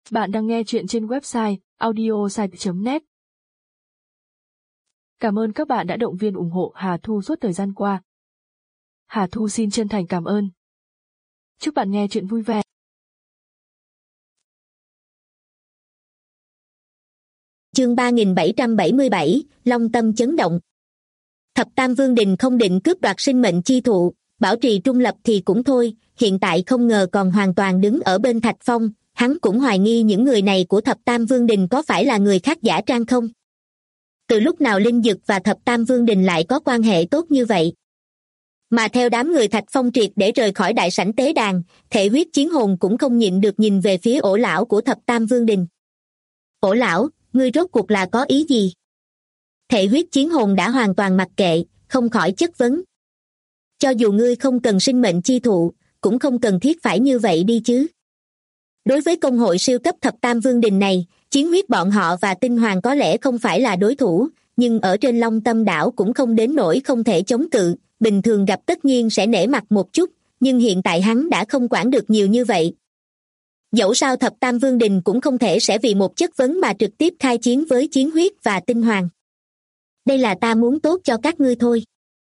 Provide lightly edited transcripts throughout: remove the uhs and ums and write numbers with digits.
Bạn đang nghe chuyện trên website audiosite.net. Cảm ơn các bạn đã động viên ủng hộ Hà Thu suốt thời gian qua. Hà Thu xin chân thành cảm ơn. Chúc bạn nghe chuyện vui vẻ. Chương 3777, Long Tâm chấn động. Thập Tam Vương Đình không định cướp đoạt sinh mệnh chi thụ, bảo trì trung lập thì cũng thôi, hiện tại không ngờ còn hoàn toàn đứng ở bên Thạch Phong, hắn cũng hoài nghi những người này của Thập Tam Vương Đình có phải là người khác giả trang không? Từ lúc nào Linh Dực và Thập Tam Vương Đình lại có quan hệ tốt như vậy? Mà theo đám người Thạch Phong triệt để rời khỏi đại sảnh tế đàn, thể huyết chiến hồn cũng không nhịn được nhìn về phía ổ lão của Thập Tam Vương Đình. Ổ lão, ngươi rốt cuộc là có ý gì? Thể huyết chiến hồn đã hoàn toàn mặc kệ, không khỏi chất vấn. Cho dù ngươi không cần sinh mệnh chi thụ, cũng không cần thiết phải như vậy đi chứ. Đối với công hội siêu cấp Thập Tam Vương Đình này, chiến huyết bọn họ và tinh hoàng có lẽ không phải là đối thủ, nhưng ở trên Long Tâm đảo cũng không đến nỗi không thể chống cự, bình thường gặp tất nhiên sẽ nể mặt một chút, nhưng hiện tại hắn đã không quản được nhiều như vậy. Dẫu sao Thập Tam Vương Đình cũng không thể sẽ vì một chất vấn mà trực tiếp khai chiến với chiến huyết và tinh hoàng. Đây là ta muốn tốt cho các ngươi thôi.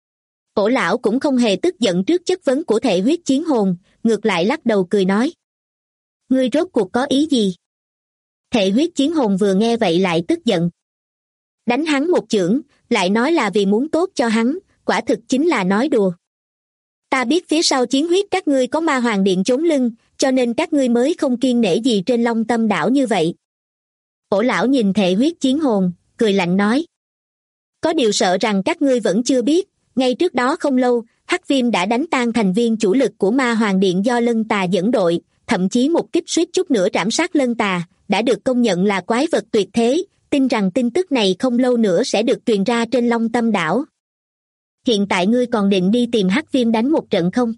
Ổ lão cũng không hề tức giận trước chất vấn của thể huyết chiến hồn, ngược lại lắc đầu cười nói. Ngươi rốt cuộc có ý gì? Thể huyết chiến hồn vừa nghe vậy lại tức giận. Đánh hắn một chưởng, lại nói là vì muốn tốt cho hắn, quả thực chính là nói đùa. Ta biết phía sau chiến huyết các ngươi có ma hoàng điện chống lưng, cho nên các ngươi mới không kiêng nể gì trên Long Tâm đảo như vậy. Ổ lão nhìn thể huyết chiến hồn, cười lạnh nói. Có điều sợ rằng các ngươi vẫn chưa biết, ngay trước đó không lâu, Hắc Viêm đã đánh tan thành viên chủ lực của ma hoàng điện do Lân Tà dẫn đội, thậm chí một kích suýt chút nữa trảm sát Lân Tà, đã được công nhận là quái vật tuyệt thế, tin rằng tin tức này không lâu nữa sẽ được truyền ra trên Long Tâm đảo. Hiện tại ngươi còn định đi tìm Hắc Viêm đánh một trận không?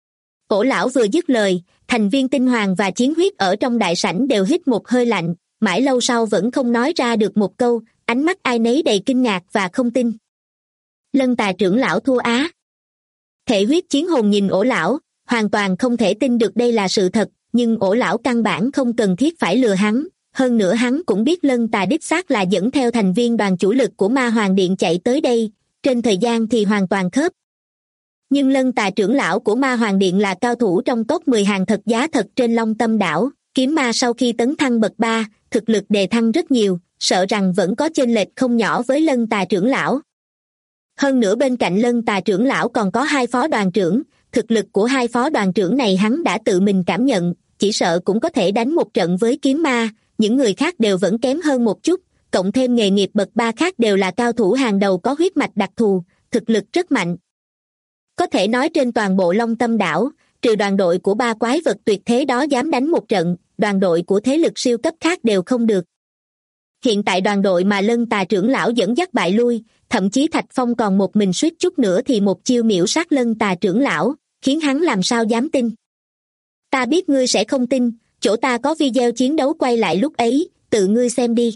Ổ lão vừa dứt lời, thành viên tinh hoàng và chiến huyết ở trong đại sảnh đều hít một hơi lạnh, mãi lâu sau vẫn không nói ra được một câu, ánh mắt ai nấy đầy kinh ngạc và không tin. Lân Tà trưởng lão thua á. Thể huyết chiến hồn nhìn ổ lão, hoàn toàn không thể tin được đây là sự thật, nhưng ổ lão căn bản không cần thiết phải lừa hắn, hơn nữa hắn cũng biết Lân Tà đích xác là dẫn theo thành viên đoàn chủ lực của ma hoàng điện chạy tới đây, trên thời gian thì hoàn toàn khớp. Nhưng Lân Tà trưởng lão của ma hoàng điện là cao thủ trong top 10 hàng thật giá thật trên Long Tâm đảo, kiếm ma sau khi tấn thăng bậc 3, thực lực đề thăng rất nhiều, sợ rằng vẫn có chênh lệch không nhỏ với Lân Tà trưởng lão. Hơn nữa bên cạnh Lân Tà trưởng lão còn có hai phó đoàn trưởng, thực lực của hai phó đoàn trưởng này hắn đã tự mình cảm nhận, chỉ sợ cũng có thể đánh một trận với kiếm ma, những người khác đều vẫn kém hơn một chút, cộng thêm nghề nghiệp bậc 3 khác đều là cao thủ hàng đầu có huyết mạch đặc thù, thực lực rất mạnh. Có thể nói trên toàn bộ Long Tâm đảo, trừ đoàn đội của 3 quái vật tuyệt thế đó dám đánh một trận, đoàn đội của thế lực siêu cấp khác đều không được. Hiện tại đoàn đội mà Lân Tà trưởng lão dẫn dắt bại lui, thậm chí Thạch Phong còn một mình suýt chút nữa thì một chiêu miểu sát Lân Tà trưởng lão, khiến hắn làm sao dám tin. Ta biết ngươi sẽ không tin, chỗ ta có video chiến đấu quay lại lúc ấy, tự ngươi xem đi.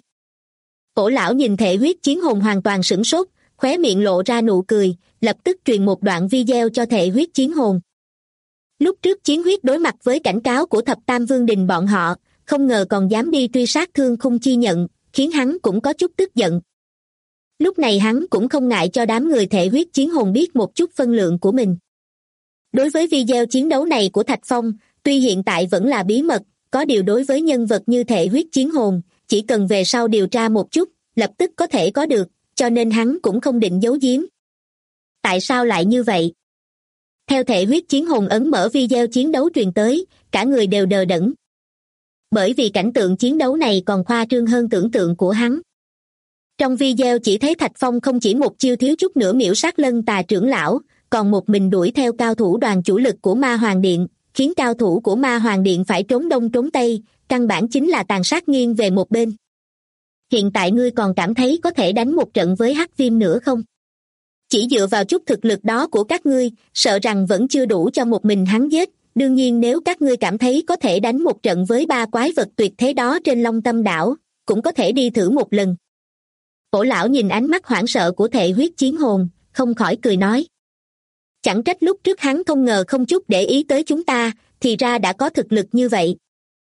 Ổ lão nhìn thể huyết chiến hồn hoàn toàn sửng sốt, khóe miệng lộ ra nụ cười, lập tức truyền một đoạn video cho thể huyết chiến hồn. Lúc trước chiến huyết đối mặt với cảnh cáo của Thập Tam Vương Đình bọn họ, không ngờ còn dám đi truy sát Thương Khung Chi Nhận, khiến hắn cũng có chút tức giận. Lúc này hắn cũng không ngại cho đám người thể huyết chiến hồn biết một chút phân lượng của mình. Đối với video chiến đấu này của Thạch Phong, tuy hiện tại vẫn là bí mật, có điều đối với nhân vật như thể huyết chiến hồn, chỉ cần về sau điều tra một chút, lập tức có thể có được, cho nên hắn cũng không định giấu giếm. Tại sao lại như vậy? Theo thể huyết chiến hồn ấn mở video chiến đấu truyền tới, cả người đều đờ đẫn. Bởi vì cảnh tượng chiến đấu này còn khoa trương hơn tưởng tượng của hắn. Trong video chỉ thấy Thạch Phong không chỉ một chiêu thiếu chút nữa miểu sát Lân Tà trưởng lão, còn một mình đuổi theo cao thủ đoàn chủ lực của ma hoàng điện, khiến cao thủ của ma hoàng điện phải trốn đông trốn tây, căn bản chính là tàn sát nghiêng về một bên. Hiện tại ngươi còn cảm thấy có thể đánh một trận với Hắc Viêm nữa không? Chỉ dựa vào chút thực lực đó của các ngươi, sợ rằng vẫn chưa đủ cho một mình hắn giết. Đương nhiên nếu các ngươi cảm thấy có thể đánh một trận với 3 quái vật tuyệt thế đó trên Long Tâm đảo, cũng có thể đi thử một lần. Ổ lão nhìn ánh mắt hoảng sợ của thể huyết chiến hồn, không khỏi cười nói. Chẳng trách lúc trước hắn không ngờ không chút để ý tới chúng ta, thì ra đã có thực lực như vậy.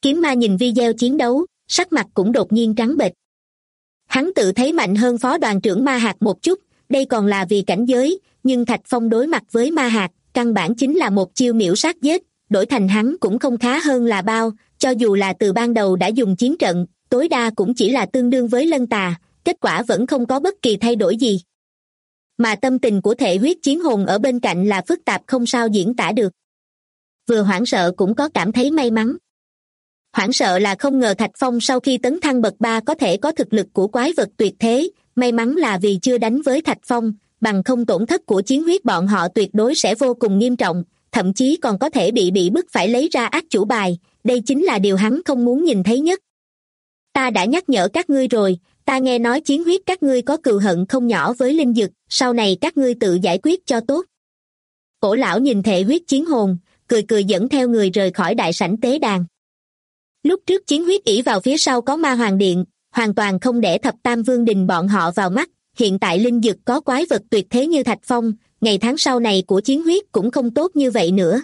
Kiếm ma nhìn video chiến đấu, sắc mặt cũng đột nhiên trắng bệch. Hắn tự thấy mạnh hơn phó đoàn trưởng Ma Hạt một chút, đây còn là vì cảnh giới, nhưng Thạch Phong đối mặt với Ma Hạt, căn bản chính là một chiêu miểu sát giết, đổi thành hắn cũng không khá hơn là bao, cho dù là từ ban đầu đã dùng chiến trận, tối đa cũng chỉ là tương đương với Lân Tà, kết quả vẫn không có bất kỳ thay đổi gì. Mà tâm tình của thể huyết chiến hồn ở bên cạnh là phức tạp không sao diễn tả được. Vừa hoảng sợ cũng có cảm thấy may mắn. Hoảng sợ là không ngờ Thạch Phong sau khi tấn thăng bậc 3 có thể có thực lực của quái vật tuyệt thế, may mắn là vì chưa đánh với Thạch Phong, bằng không tổn thất của chiến huyết bọn họ tuyệt đối sẽ vô cùng nghiêm trọng, thậm chí còn có thể bị bức phải lấy ra ác chủ bài, đây chính là điều hắn không muốn nhìn thấy nhất. Ta đã nhắc nhở các ngươi rồi, ta nghe nói chiến huyết các ngươi có cừu hận không nhỏ với linh dực, sau này các ngươi tự giải quyết cho tốt. Cổ lão nhìn thể huyết chiến hồn, cười dẫn theo người rời khỏi đại sảnh tế đàn. Lúc trước chiến huyết ỷ vào phía sau có ma hoàng điện, hoàn toàn không để thập tam vương đình bọn họ vào mắt, hiện tại linh dực có quái vật tuyệt thế như Thạch Phong, ngày tháng sau này của chiến huyết cũng không tốt như vậy nữa.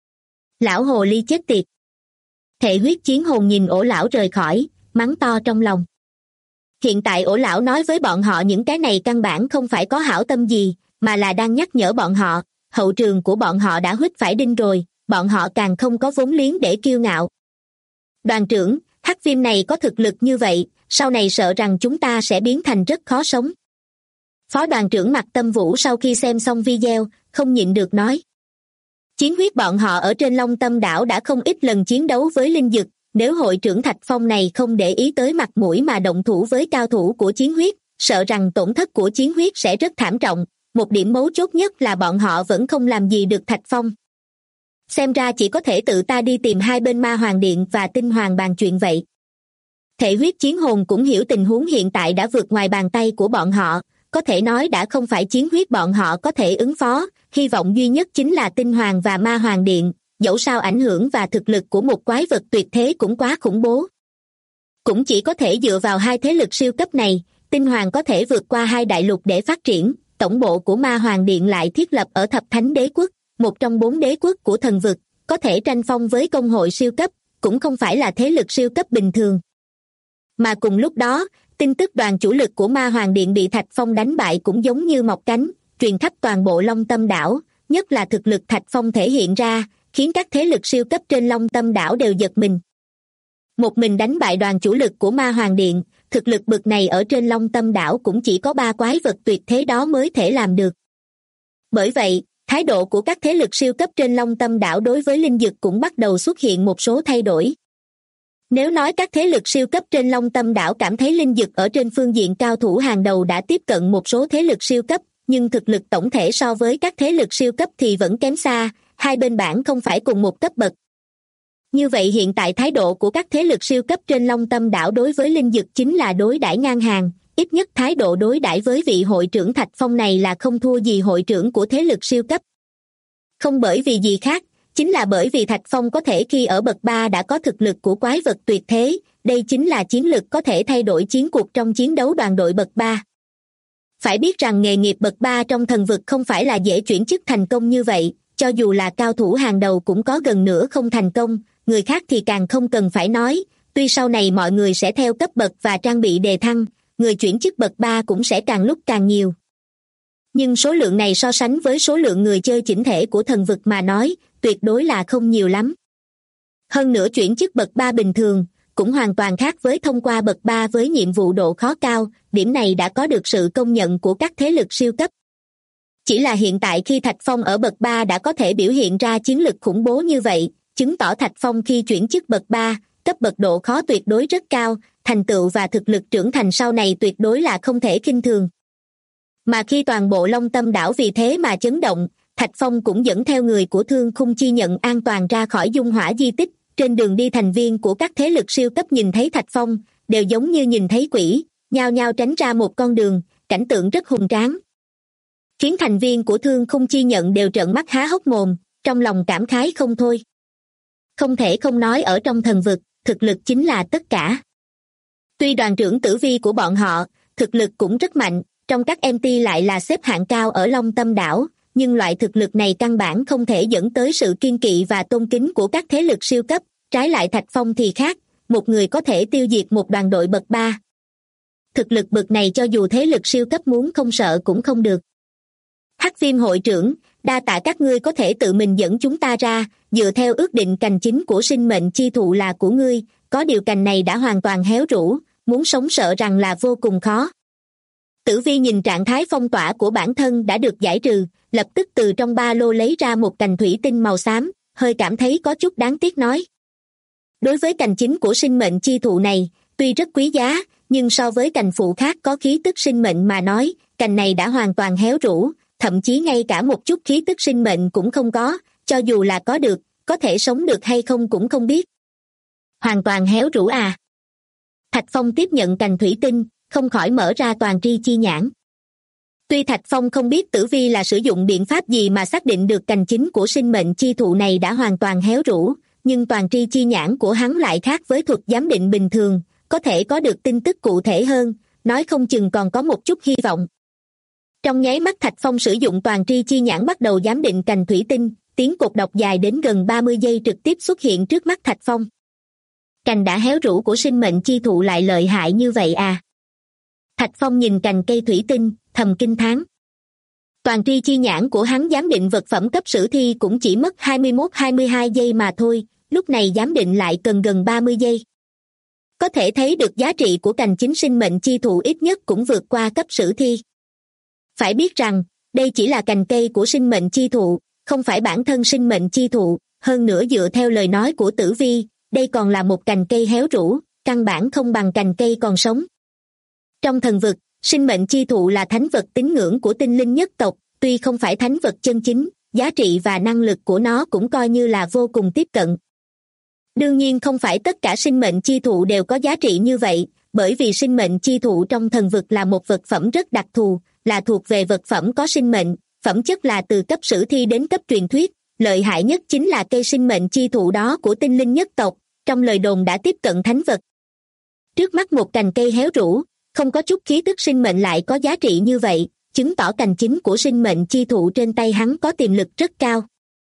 Lão hồ ly chết tiệt. Thể huyết chiến hồn nhìn ổ lão rời khỏi, mắng to trong lòng. Hiện tại ổ lão nói với bọn họ những cái này căn bản không phải có hảo tâm gì, mà là đang nhắc nhở bọn họ, hậu trường của bọn họ đã huýt phải đinh rồi, bọn họ càng không có vốn liếng để kiêu ngạo. Đoàn trưởng, hắc viêm này có thực lực như vậy, sau này sợ rằng chúng ta sẽ biến thành rất khó sống. Phó đoàn trưởng Mạc Tâm Vũ sau khi xem xong video, không nhịn được nói. Chiến huyết bọn họ ở trên Long Tâm đảo đã không ít lần chiến đấu với linh dực, nếu hội trưởng Thạch Phong này không để ý tới mặt mũi mà động thủ với cao thủ của chiến huyết, sợ rằng tổn thất của chiến huyết sẽ rất thảm trọng, một điểm mấu chốt nhất là bọn họ vẫn không làm gì được Thạch Phong. Xem ra chỉ có thể tự ta đi tìm hai bên Ma Hoàng Điện và Tinh Hoàng bàn chuyện vậy. Thể huyết chiến hồn cũng hiểu tình huống hiện tại đã vượt ngoài bàn tay của bọn họ, có thể nói đã không phải chiến huyết bọn họ có thể ứng phó, hy vọng duy nhất chính là Tinh Hoàng và Ma Hoàng Điện, dẫu sao ảnh hưởng và thực lực của một quái vật tuyệt thế cũng quá khủng bố. Cũng chỉ có thể dựa vào hai thế lực siêu cấp này, Tinh Hoàng có thể vượt qua hai đại lục để phát triển, tổng bộ của Ma Hoàng Điện lại thiết lập ở Thập Thánh Đế Quốc, một trong 4 đế quốc của thần vực, có thể tranh phong với công hội siêu cấp, cũng không phải là thế lực siêu cấp bình thường. Mà cùng lúc đó, tin tức đoàn chủ lực của Ma Hoàng Điện bị Thạch Phong đánh bại cũng giống như mọc cánh, truyền khắp toàn bộ Long Tâm đảo, nhất là thực lực Thạch Phong thể hiện ra, khiến các thế lực siêu cấp trên Long Tâm đảo đều giật mình. Một mình đánh bại đoàn chủ lực của Ma Hoàng Điện, thực lực bực này ở trên Long Tâm đảo cũng chỉ có 3 quái vật tuyệt thế đó mới thể làm được. Bởi vậy, thái độ của các thế lực siêu cấp trên Long Tâm đảo đối với linh dực cũng bắt đầu xuất hiện một số thay đổi. Nếu nói các thế lực siêu cấp trên Long Tâm đảo cảm thấy linh dực ở trên phương diện cao thủ hàng đầu đã tiếp cận một số thế lực siêu cấp, nhưng thực lực tổng thể so với các thế lực siêu cấp thì vẫn kém xa, hai bên bản không phải cùng một cấp bậc. Như vậy hiện tại thái độ của các thế lực siêu cấp trên Long Tâm đảo đối với linh dực chính là đối đãi ngang hàng, ít nhất thái độ đối đãi với vị hội trưởng Thạch Phong này là không thua gì hội trưởng của thế lực siêu cấp. Không bởi vì gì khác, chính là bởi vì Thạch Phong có thể khi ở bậc 3 đã có thực lực của quái vật tuyệt thế, đây chính là chiến lực có thể thay đổi chiến cuộc trong chiến đấu đoàn đội bậc 3. Phải biết rằng nghề nghiệp bậc 3 trong thần vực không phải là dễ chuyển chức thành công như vậy, cho dù là cao thủ hàng đầu cũng có gần nửa không thành công, người khác thì càng không cần phải nói, tuy sau này mọi người sẽ theo cấp bậc và trang bị đề thăng, người chuyển chức bậc 3 cũng sẽ càng lúc càng nhiều. Nhưng số lượng này so sánh với số lượng người chơi chỉnh thể của thần vực mà nói, tuyệt đối là không nhiều lắm. Hơn nữa chuyển chức bậc 3 bình thường, cũng hoàn toàn khác với thông qua bậc 3 với nhiệm vụ độ khó cao, điểm này đã có được sự công nhận của các thế lực siêu cấp. Chỉ là hiện tại khi Thạch Phong ở bậc 3 đã có thể biểu hiện ra chiến lực khủng bố như vậy, chứng tỏ Thạch Phong khi chuyển chức bậc 3, cấp bậc độ khó tuyệt đối rất cao, thành tựu và thực lực trưởng thành sau này tuyệt đối là không thể khinh thường. Mà khi toàn bộ Long Tâm đảo vì thế mà chấn động, Thạch Phong cũng dẫn theo người của Thương Khung Chi Nhận an toàn ra khỏi dung hỏa di tích, trên đường đi thành viên của các thế lực siêu cấp nhìn thấy Thạch Phong, đều giống như nhìn thấy quỷ, nhao nhao tránh ra một con đường, cảnh tượng rất hùng tráng. Khiến thành viên của Thương Khung Chi Nhận đều trợn mắt há hốc mồm, trong lòng cảm khái không thôi. Không thể không nói ở trong thần vực, thực lực chính là tất cả. Tuy đoàn trưởng Tử Vi của bọn họ, thực lực cũng rất mạnh, trong các MT lại là xếp hạng cao ở Long Tâm đảo, nhưng loại thực lực này căn bản không thể dẫn tới sự kiên kỵ và tôn kính của các thế lực siêu cấp, trái lại Thạch Phong thì khác, một người có thể tiêu diệt một đoàn đội bậc 3. Thực lực bậc này cho dù thế lực siêu cấp muốn không sợ cũng không được. Hắc Viêm hội trưởng, đa tạ các ngươi có thể tự mình dẫn chúng ta ra, dựa theo ước định cành chính của sinh mệnh chi thụ là của ngươi, có điều cành này đã hoàn toàn héo rũ, muốn sống sợ rằng là vô cùng khó. Tử Vi nhìn trạng thái phong tỏa của bản thân đã được giải trừ, lập tức từ trong ba lô lấy ra một cành thủy tinh màu xám, hơi cảm thấy có chút đáng tiếc nói. Đối với cành chính của sinh mệnh chi thụ này, tuy rất quý giá, nhưng so với cành phụ khác có khí tức sinh mệnh mà nói, cành này đã hoàn toàn héo rũ, thậm chí ngay cả một chút khí tức sinh mệnh cũng không có, cho dù là có được, có thể sống được hay không cũng không biết. Hoàn toàn héo rũ à? Thạch Phong tiếp nhận cành thủy tinh, không khỏi mở ra toàn tri chi nhãn. Tuy Thạch Phong không biết Tử Vi là sử dụng biện pháp gì mà xác định được cành chính của sinh mệnh chi thụ này đã hoàn toàn héo rũ, nhưng toàn tri chi nhãn của hắn lại khác với thuật giám định bình thường, có thể có được tin tức cụ thể hơn, nói không chừng còn có một chút hy vọng. Trong nháy mắt Thạch Phong sử dụng toàn tri chi nhãn bắt đầu giám định cành thủy tinh, tiếng cột đọc dài đến gần 30 giây trực tiếp xuất hiện trước mắt Thạch Phong. Cành đã héo rũ của sinh mệnh chi thụ lại lợi hại như vậy à? Thạch Phong nhìn cành cây thủy tinh, thầm kinh thán. Toàn tri chi nhãn của hắn giám định vật phẩm cấp sử thi cũng chỉ mất 21-22 giây mà thôi, lúc này giám định lại cần gần 30 giây. Có thể thấy được giá trị của cành chính sinh mệnh chi thụ ít nhất cũng vượt qua cấp sử thi. Phải biết rằng, đây chỉ là cành cây của sinh mệnh chi thụ, không phải bản thân sinh mệnh chi thụ, hơn nữa dựa theo lời nói của Tử Vi, đây còn là một cành cây héo rũ, căn bản không bằng cành cây còn sống. Trong thần vực, sinh mệnh chi thụ là thánh vật tín ngưỡng của tinh linh nhất tộc, tuy không phải thánh vật chân chính, giá trị và năng lực của nó cũng coi như là vô cùng tiếp cận. Đương nhiên không phải tất cả sinh mệnh chi thụ đều có giá trị như vậy, bởi vì sinh mệnh chi thụ trong thần vực là một vật phẩm rất đặc thù, là thuộc về vật phẩm có sinh mệnh, phẩm chất là từ cấp sử thi đến cấp truyền thuyết, lợi hại nhất chính là cây sinh mệnh chi thụ đó của tinh linh nhất tộc, trong lời đồn đã tiếp cận thánh vật. Trước mắt một cành cây héo rũ, không có chút khí tức sinh mệnh lại có giá trị như vậy, chứng tỏ cành chính của sinh mệnh chi thụ trên tay hắn có tiềm lực rất cao.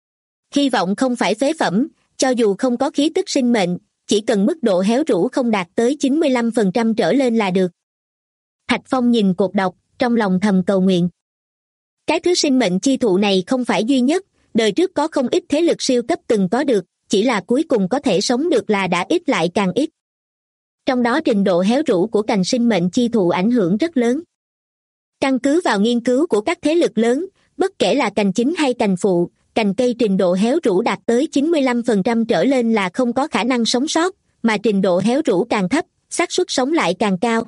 Hy vọng không phải phế phẩm, cho dù không có khí tức sinh mệnh, chỉ cần mức độ héo rũ không đạt tới 95% trở lên là được. Thạch Phong nhìn cột đọc, trong lòng thầm cầu nguyện. Cái thứ sinh mệnh chi thụ này không phải duy nhất, đời trước có không ít thế lực siêu cấp từng có được, chỉ là cuối cùng có thể sống được là đã ít lại càng ít. Trong đó trình độ héo rũ của cành sinh mệnh chi thụ ảnh hưởng rất lớn. Căn cứ vào nghiên cứu của các thế lực lớn, bất kể là cành chính hay cành phụ, cành cây trình độ héo rũ đạt tới 95% trở lên là không có khả năng sống sót, mà trình độ héo rũ càng thấp, xác suất sống lại càng cao.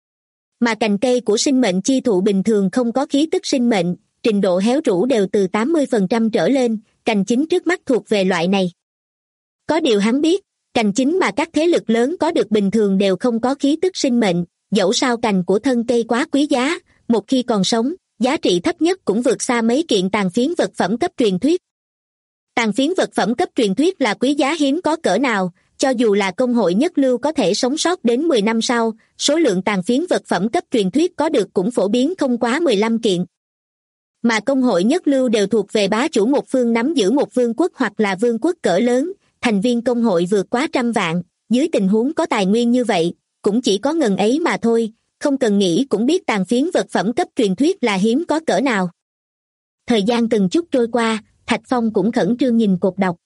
Mà cành cây của sinh mệnh chi thụ bình thường không có khí tức sinh mệnh, trình độ héo rũ đều từ 80% trở lên, cành chính trước mắt thuộc về loại này. Có điều hắn biết, cành chính mà các thế lực lớn có được bình thường đều không có khí tức sinh mệnh, dẫu sao cành của thân cây quá quý giá, một khi còn sống, giá trị thấp nhất cũng vượt xa mấy kiện tàn phiến vật phẩm cấp truyền thuyết. Tàn phiến vật phẩm cấp truyền thuyết là quý giá hiếm có cỡ nào, cho dù là công hội nhất lưu có thể sống sót đến 10 năm sau, số lượng tàn phiến vật phẩm cấp truyền thuyết có được cũng phổ biến không quá 15 kiện. Mà công hội nhất lưu đều thuộc về bá chủ một phương nắm giữ một vương quốc hoặc là vương quốc cỡ lớn, thành viên công hội vượt quá 100 vạn, dưới tình huống có tài nguyên như vậy, cũng chỉ có ngần ấy mà thôi, không cần nghĩ cũng biết tàn phiến vật phẩm cấp truyền thuyết là hiếm có cỡ nào. Thời gian từng chút trôi qua, Thạch Phong cũng khẩn trương nhìn cột đọc.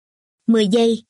10 giây.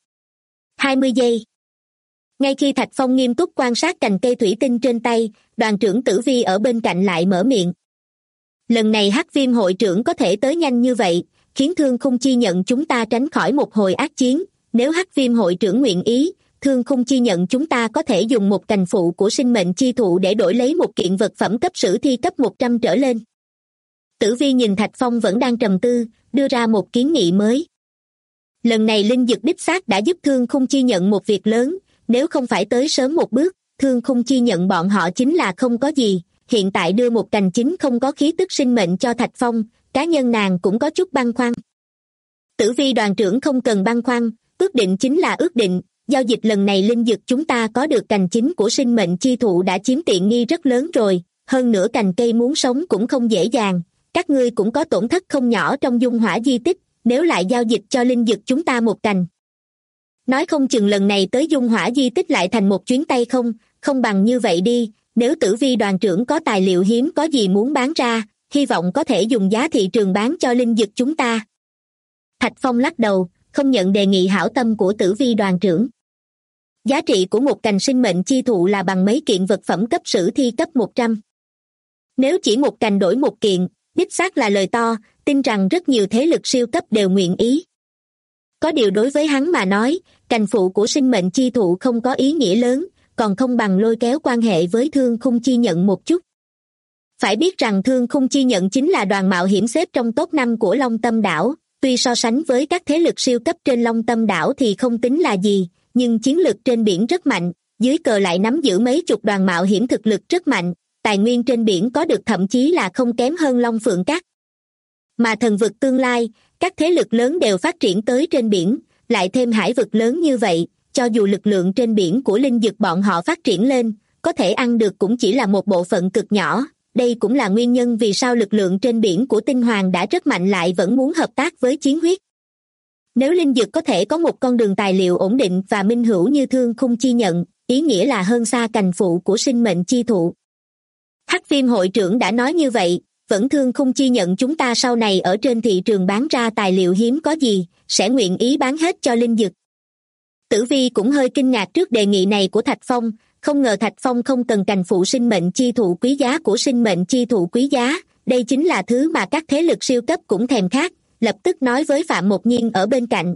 20 giây. Ngay khi Thạch Phong nghiêm túc quan sát cành cây thủy tinh trên tay, đoàn trưởng Tử Vi ở bên cạnh lại mở miệng. Lần này Hắc Viêm hội trưởng có thể tới nhanh như vậy, khiến Thương Khung Chi Nhận chúng ta tránh khỏi một hồi ác chiến, nếu Hắc Viêm hội trưởng nguyện ý, Thương Khung Chi Nhận chúng ta có thể dùng một cành phụ của sinh mệnh chi thụ để đổi lấy một kiện vật phẩm cấp sử thi cấp 100 trở lên. Tử Vi nhìn Thạch Phong vẫn đang trầm tư, đưa ra một kiến nghị mới. Lần này linh dực đích xác đã giúp Thương Khung Chi Nhận một việc lớn, nếu không phải tới sớm một bước, Thương Khung Chi Nhận bọn họ chính là không có gì, hiện tại đưa một cành chính không có khí tức sinh mệnh cho Thạch Phong, cá nhân nàng cũng có chút băn khoăn. Tử Vi đoàn trưởng không cần băn khoăn, ước định chính là ước định, giao dịch lần này linh dực chúng ta có được cành chính của sinh mệnh chi thụ đã chiếm tiện nghi rất lớn rồi, hơn nữa cành cây muốn sống cũng không dễ dàng, các ngươi cũng có tổn thất không nhỏ trong dung hỏa di tích, nếu lại giao dịch cho linh dực chúng ta một cành. Nói không chừng lần này tới dung hỏa di tích lại thành một chuyến tay không, không bằng như vậy đi, nếu Tử Vi đoàn trưởng có tài liệu hiếm có gì muốn bán ra, hy vọng có thể dùng giá thị trường bán cho linh dực chúng ta. Thạch Phong lắc đầu, không nhận đề nghị hảo tâm của Tử Vi đoàn trưởng. Giá trị của một cành sinh mệnh chi thụ là bằng mấy kiện vật phẩm cấp sử thi cấp 100. Nếu chỉ một cành đổi một kiện, đích xác là lời to, tin rằng rất nhiều thế lực siêu cấp đều nguyện ý. Có điều đối với hắn mà nói, cành phụ của sinh mệnh chi thụ không có ý nghĩa lớn, còn không bằng lôi kéo quan hệ với Thương Khung Chi Nhận một chút. Phải biết rằng Thương Khung Chi Nhận chính là đoàn mạo hiểm xếp trong top 5 của Long Tâm đảo, tuy so sánh với các thế lực siêu cấp trên Long Tâm đảo thì không tính là gì, nhưng chiến lực trên biển rất mạnh, dưới cờ lại nắm giữ mấy chục đoàn mạo hiểm thực lực rất mạnh, tài nguyên trên biển có được thậm chí là không kém hơn Long Phượng Các. Mà thần vực tương lai, các thế lực lớn đều phát triển tới trên biển, lại thêm hải vực lớn như vậy, cho dù lực lượng trên biển của linh dực bọn họ phát triển lên, có thể ăn được cũng chỉ là một bộ phận cực nhỏ. Đây cũng là nguyên nhân vì sao lực lượng trên biển của Tinh Hoàng đã rất mạnh lại vẫn muốn hợp tác với Chiến Huyết. Nếu linh dực có thể có một con đường tài liệu ổn định và minh hữu như Thương Khung Chi Nhận, ý nghĩa là hơn xa cành phụ của sinh mệnh chi thụ. Hắc Viêm hội trưởng đã nói như vậy, vẫn Thương Khung Chi Nhận chúng ta sau này ở trên thị trường bán ra tài liệu hiếm có gì, sẽ nguyện ý bán hết cho linh dực. Tử Vi cũng hơi kinh ngạc trước đề nghị này của Thạch Phong, không ngờ Thạch Phong không cần cành phụ sinh mệnh chi thụ quý giá của sinh mệnh chi thụ quý giá, đây chính là thứ mà các thế lực siêu cấp cũng thèm khát, lập tức nói với Phạm Một Nhiên ở bên cạnh.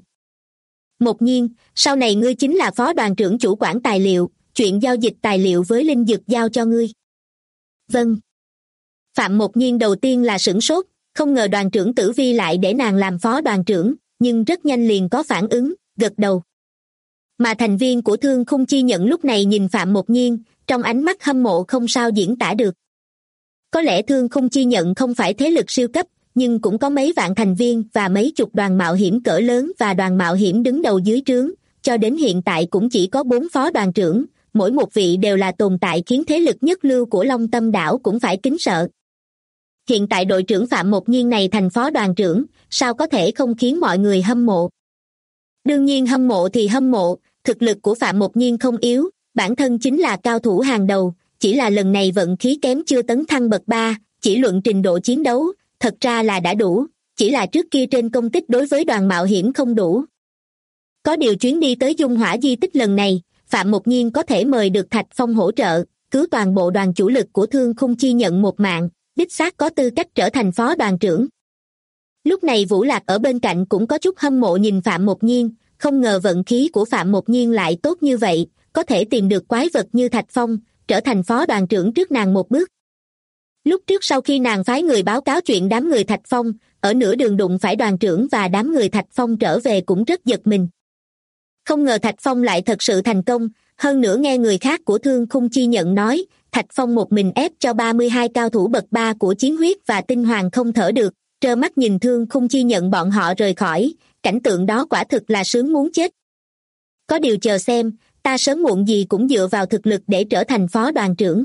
Một Nhiên, sau này ngươi chính là phó đoàn trưởng chủ quản tài liệu, chuyện giao dịch tài liệu với linh dực giao cho ngươi. Vâng. Phạm Một Nhiên đầu tiên là sửng sốt, không ngờ đoàn trưởng Tử Vi lại để nàng làm phó đoàn trưởng, nhưng rất nhanh liền có phản ứng, gật đầu. Mà thành viên của Thương Khung Chi Nhận lúc này nhìn Phạm Một Nhiên, trong ánh mắt hâm mộ không sao diễn tả được. Có lẽ Thương Khung Chi Nhận không phải thế lực siêu cấp, nhưng cũng có mấy vạn thành viên và mấy chục đoàn mạo hiểm cỡ lớn và đoàn mạo hiểm đứng đầu dưới trướng, cho đến hiện tại cũng chỉ có 4 phó đoàn trưởng, mỗi một vị đều là tồn tại khiến thế lực nhất lưu của Long Tâm đảo cũng phải kính sợ. Hiện tại đội trưởng Phạm Một Nhiên này thành phó đoàn trưởng, sao có thể không khiến mọi người hâm mộ? Đương nhiên hâm mộ thì hâm mộ, thực lực của Phạm Một Nhiên không yếu, bản thân chính là cao thủ hàng đầu, chỉ là lần này vận khí kém chưa tấn thăng bậc 3, chỉ luận trình độ chiến đấu, thật ra là đã đủ, chỉ là trước kia trên công tích đối với đoàn mạo hiểm không đủ. Có điều chuyến đi tới dung hỏa di tích lần này, Phạm Một Nhiên có thể mời được Thạch Phong hỗ trợ, cứu toàn bộ đoàn chủ lực của Thương Khung Chi Nhận một mạng, đích xác có tư cách trở thành phó đoàn trưởng. Lúc này Vũ Lạc ở bên cạnh cũng có chút hâm mộ nhìn Phạm Một Nhiên, không ngờ vận khí của Phạm Một Nhiên lại tốt như vậy, có thể tìm được quái vật như Thạch Phong, trở thành phó đoàn trưởng trước nàng một bước. Lúc trước sau khi nàng phái người báo cáo chuyện đám người Thạch Phong, ở nửa đường đụng phải đoàn trưởng và đám người Thạch Phong trở về cũng rất giật mình. Không ngờ Thạch Phong lại thật sự thành công, hơn nữa nghe người khác của Thương Khung Chi Nhận nói, Thạch Phong một mình ép cho 32 cao thủ bậc 3 của Chiến Huyết và Tinh Hoàng không thở được, trơ mắt nhìn Thương Khung Chi Nhận bọn họ rời khỏi, cảnh tượng đó quả thực là sướng muốn chết. Có điều chờ xem, ta sớm muộn gì cũng dựa vào thực lực để trở thành phó đoàn trưởng.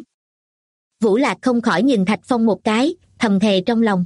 Vũ Lạc không khỏi nhìn Thạch Phong một cái, thầm thề trong lòng.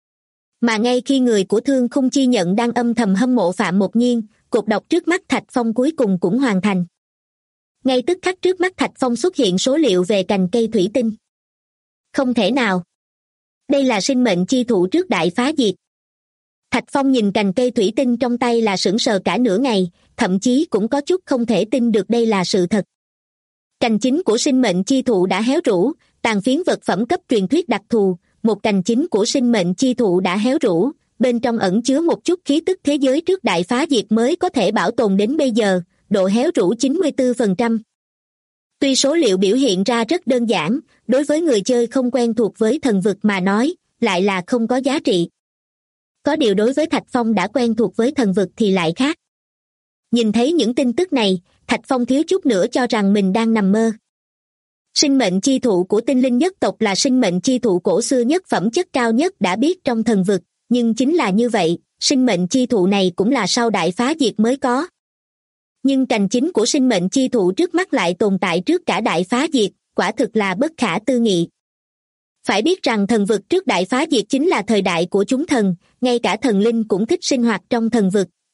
Mà ngay khi người của Thương Khung Chi Nhận đang âm thầm hâm mộ Phạm Một Nhiên, cột độc trước mắt Thạch Phong cuối cùng cũng hoàn thành. Ngay tức khắc trước mắt Thạch Phong xuất hiện số liệu về cành cây thủy tinh. Không thể nào. Đây là sinh mệnh chi thụ trước đại phá diệt. Thạch Phong nhìn cành cây thủy tinh trong tay là sững sờ cả nửa ngày, thậm chí cũng có chút không thể tin được đây là sự thật. Cành chính của sinh mệnh chi thụ đã héo rũ, tàn phiến vật phẩm cấp truyền thuyết đặc thù, một cành chính của sinh mệnh chi thụ đã héo rũ, bên trong ẩn chứa một chút khí tức thế giới trước đại phá diệt mới có thể bảo tồn đến bây giờ, độ héo rũ 94%. Tuy số liệu biểu hiện ra rất đơn giản, đối với người chơi không quen thuộc với thần vực mà nói, lại là không có giá trị. Có điều đối với Thạch Phong đã quen thuộc với thần vực thì lại khác. Nhìn thấy những tin tức này, Thạch Phong thiếu chút nữa cho rằng mình đang nằm mơ. Sinh mệnh chi thụ của tinh linh nhất tộc là sinh mệnh chi thụ cổ xưa nhất phẩm chất cao nhất đã biết trong thần vực, nhưng chính là như vậy, sinh mệnh chi thụ này cũng là sau đại phá diệt mới có. Nhưng cành chính của sinh mệnh chi thụ trước mắt lại tồn tại trước cả đại phá diệt, quả thực là bất khả tư nghị. Phải biết rằng thần vực trước đại phá diệt chính là thời đại của chúng thần, ngay cả thần linh cũng thích sinh hoạt trong thần vực,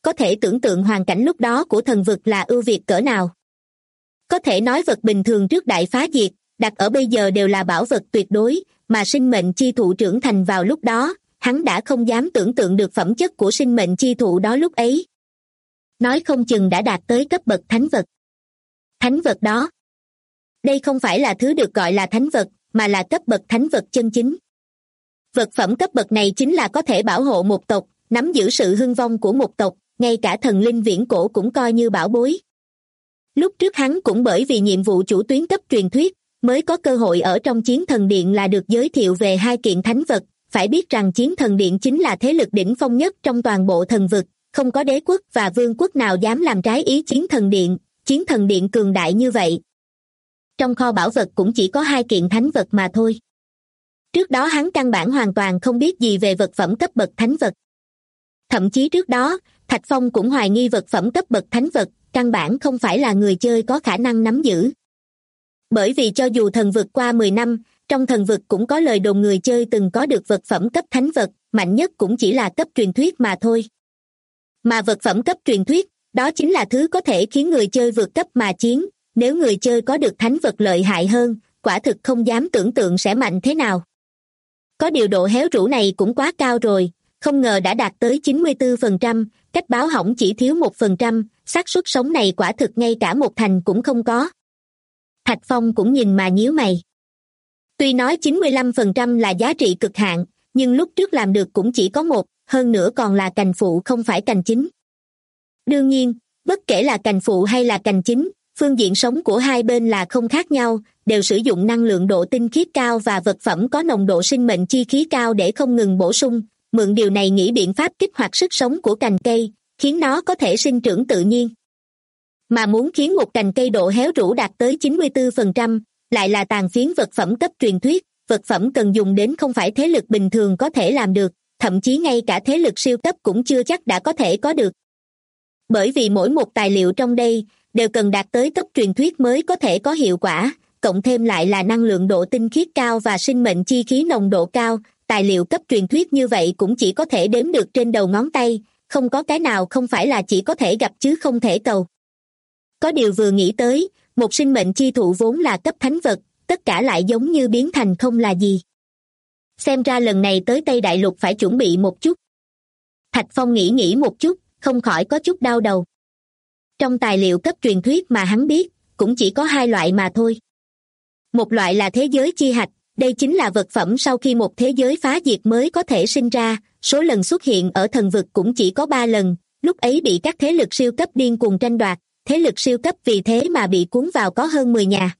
có thể tưởng tượng hoàn cảnh lúc đó của thần vực là ưu việt cỡ nào. Có thể nói vật bình thường trước đại phá diệt, đặt ở bây giờ đều là bảo vật tuyệt đối, mà sinh mệnh chi thụ trưởng thành vào lúc đó, hắn đã không dám tưởng tượng được phẩm chất của sinh mệnh chi thụ đó lúc ấy. Nói không chừng đã đạt tới cấp bậc thánh vật. Thánh vật đó. Đây không phải là thứ được gọi là thánh vật, mà là cấp bậc thánh vật chân chính. Vật phẩm cấp bậc này chính là có thể bảo hộ một tộc, nắm giữ sự hưng vong của một tộc, ngay cả thần linh viễn cổ cũng coi như bảo bối. Lúc trước hắn cũng bởi vì nhiệm vụ chủ tuyến cấp truyền thuyết, mới có cơ hội ở trong Chiến Thần Điện là được giới thiệu về hai kiện thánh vật. Phải biết rằng Chiến Thần Điện chính là thế lực đỉnh phong nhất trong toàn bộ thần vực, không có đế quốc và vương quốc nào dám làm trái ý Chiến Thần Điện. Chiến Thần Điện cường đại như vậy. Trong kho bảo vật cũng chỉ có hai kiện thánh vật mà thôi. Trước đó hắn căn bản hoàn toàn không biết gì về vật phẩm cấp bậc thánh vật. Thậm chí trước đó, Thạch Phong cũng hoài nghi vật phẩm cấp bậc thánh vật, căn bản không phải là người chơi có khả năng nắm giữ. Bởi vì cho dù thần vực qua 10 năm, trong thần vực cũng có lời đồn người chơi từng có được vật phẩm cấp thánh vật, mạnh nhất cũng chỉ là cấp truyền thuyết mà thôi. Mà vật phẩm cấp truyền thuyết, đó chính là thứ có thể khiến người chơi vượt cấp mà chiến, nếu người chơi có được thánh vật lợi hại hơn, quả thực không dám tưởng tượng sẽ mạnh thế nào. Có điều độ héo rũ này cũng quá cao rồi, không ngờ đã đạt tới 94%, cách báo hỏng chỉ thiếu 1%, xác suất sống này quả thực ngay cả một thành cũng không có. Thạch Phong cũng nhìn mà nhíu mày. Tuy nói 95% là giá trị cực hạn, nhưng lúc trước làm được cũng chỉ có một, hơn nữa còn là cành phụ không phải cành chính. Đương nhiên, bất kể là cành phụ hay là cành chính, phương diện sống của hai bên là không khác nhau, đều sử dụng năng lượng độ tinh khiết cao và vật phẩm có nồng độ sinh mệnh chi khí cao để không ngừng bổ sung, mượn điều này nghĩ biện pháp kích hoạt sức sống của cành cây, khiến nó có thể sinh trưởng tự nhiên. Mà muốn khiến một cành cây độ héo rũ đạt tới 94%, lại là tàn phiến vật phẩm cấp truyền thuyết, vật phẩm cần dùng đến không phải thế lực bình thường có thể làm được, thậm chí ngay cả thế lực siêu cấp cũng chưa chắc đã có thể có được. Bởi vì mỗi một tài liệu trong đây đều cần đạt tới cấp truyền thuyết mới có thể có hiệu quả, cộng thêm lại là năng lượng độ tinh khiết cao và sinh mệnh chi khí nồng độ cao, tài liệu cấp truyền thuyết như vậy cũng chỉ có thể đếm được trên đầu ngón tay, không có cái nào không phải là chỉ có thể gặp chứ không thể cầu. Có điều vừa nghĩ tới, một sinh mệnh chi thụ vốn là cấp thánh vật, tất cả lại giống như biến thành không là gì. Xem ra lần này tới Tây Đại Lục phải chuẩn bị một chút. Thạch Phong nghĩ một chút, không khỏi có chút đau đầu. Trong tài liệu cấp truyền thuyết mà hắn biết, cũng chỉ có hai loại mà thôi. Một loại là thế giới chi hạch, đây chính là vật phẩm sau khi một thế giới phá diệt mới có thể sinh ra, số lần xuất hiện ở thần vực cũng chỉ có 3 lần, lúc ấy bị các thế lực siêu cấp điên cuồng tranh đoạt, thế lực siêu cấp vì thế mà bị cuốn vào có hơn 10 nhà.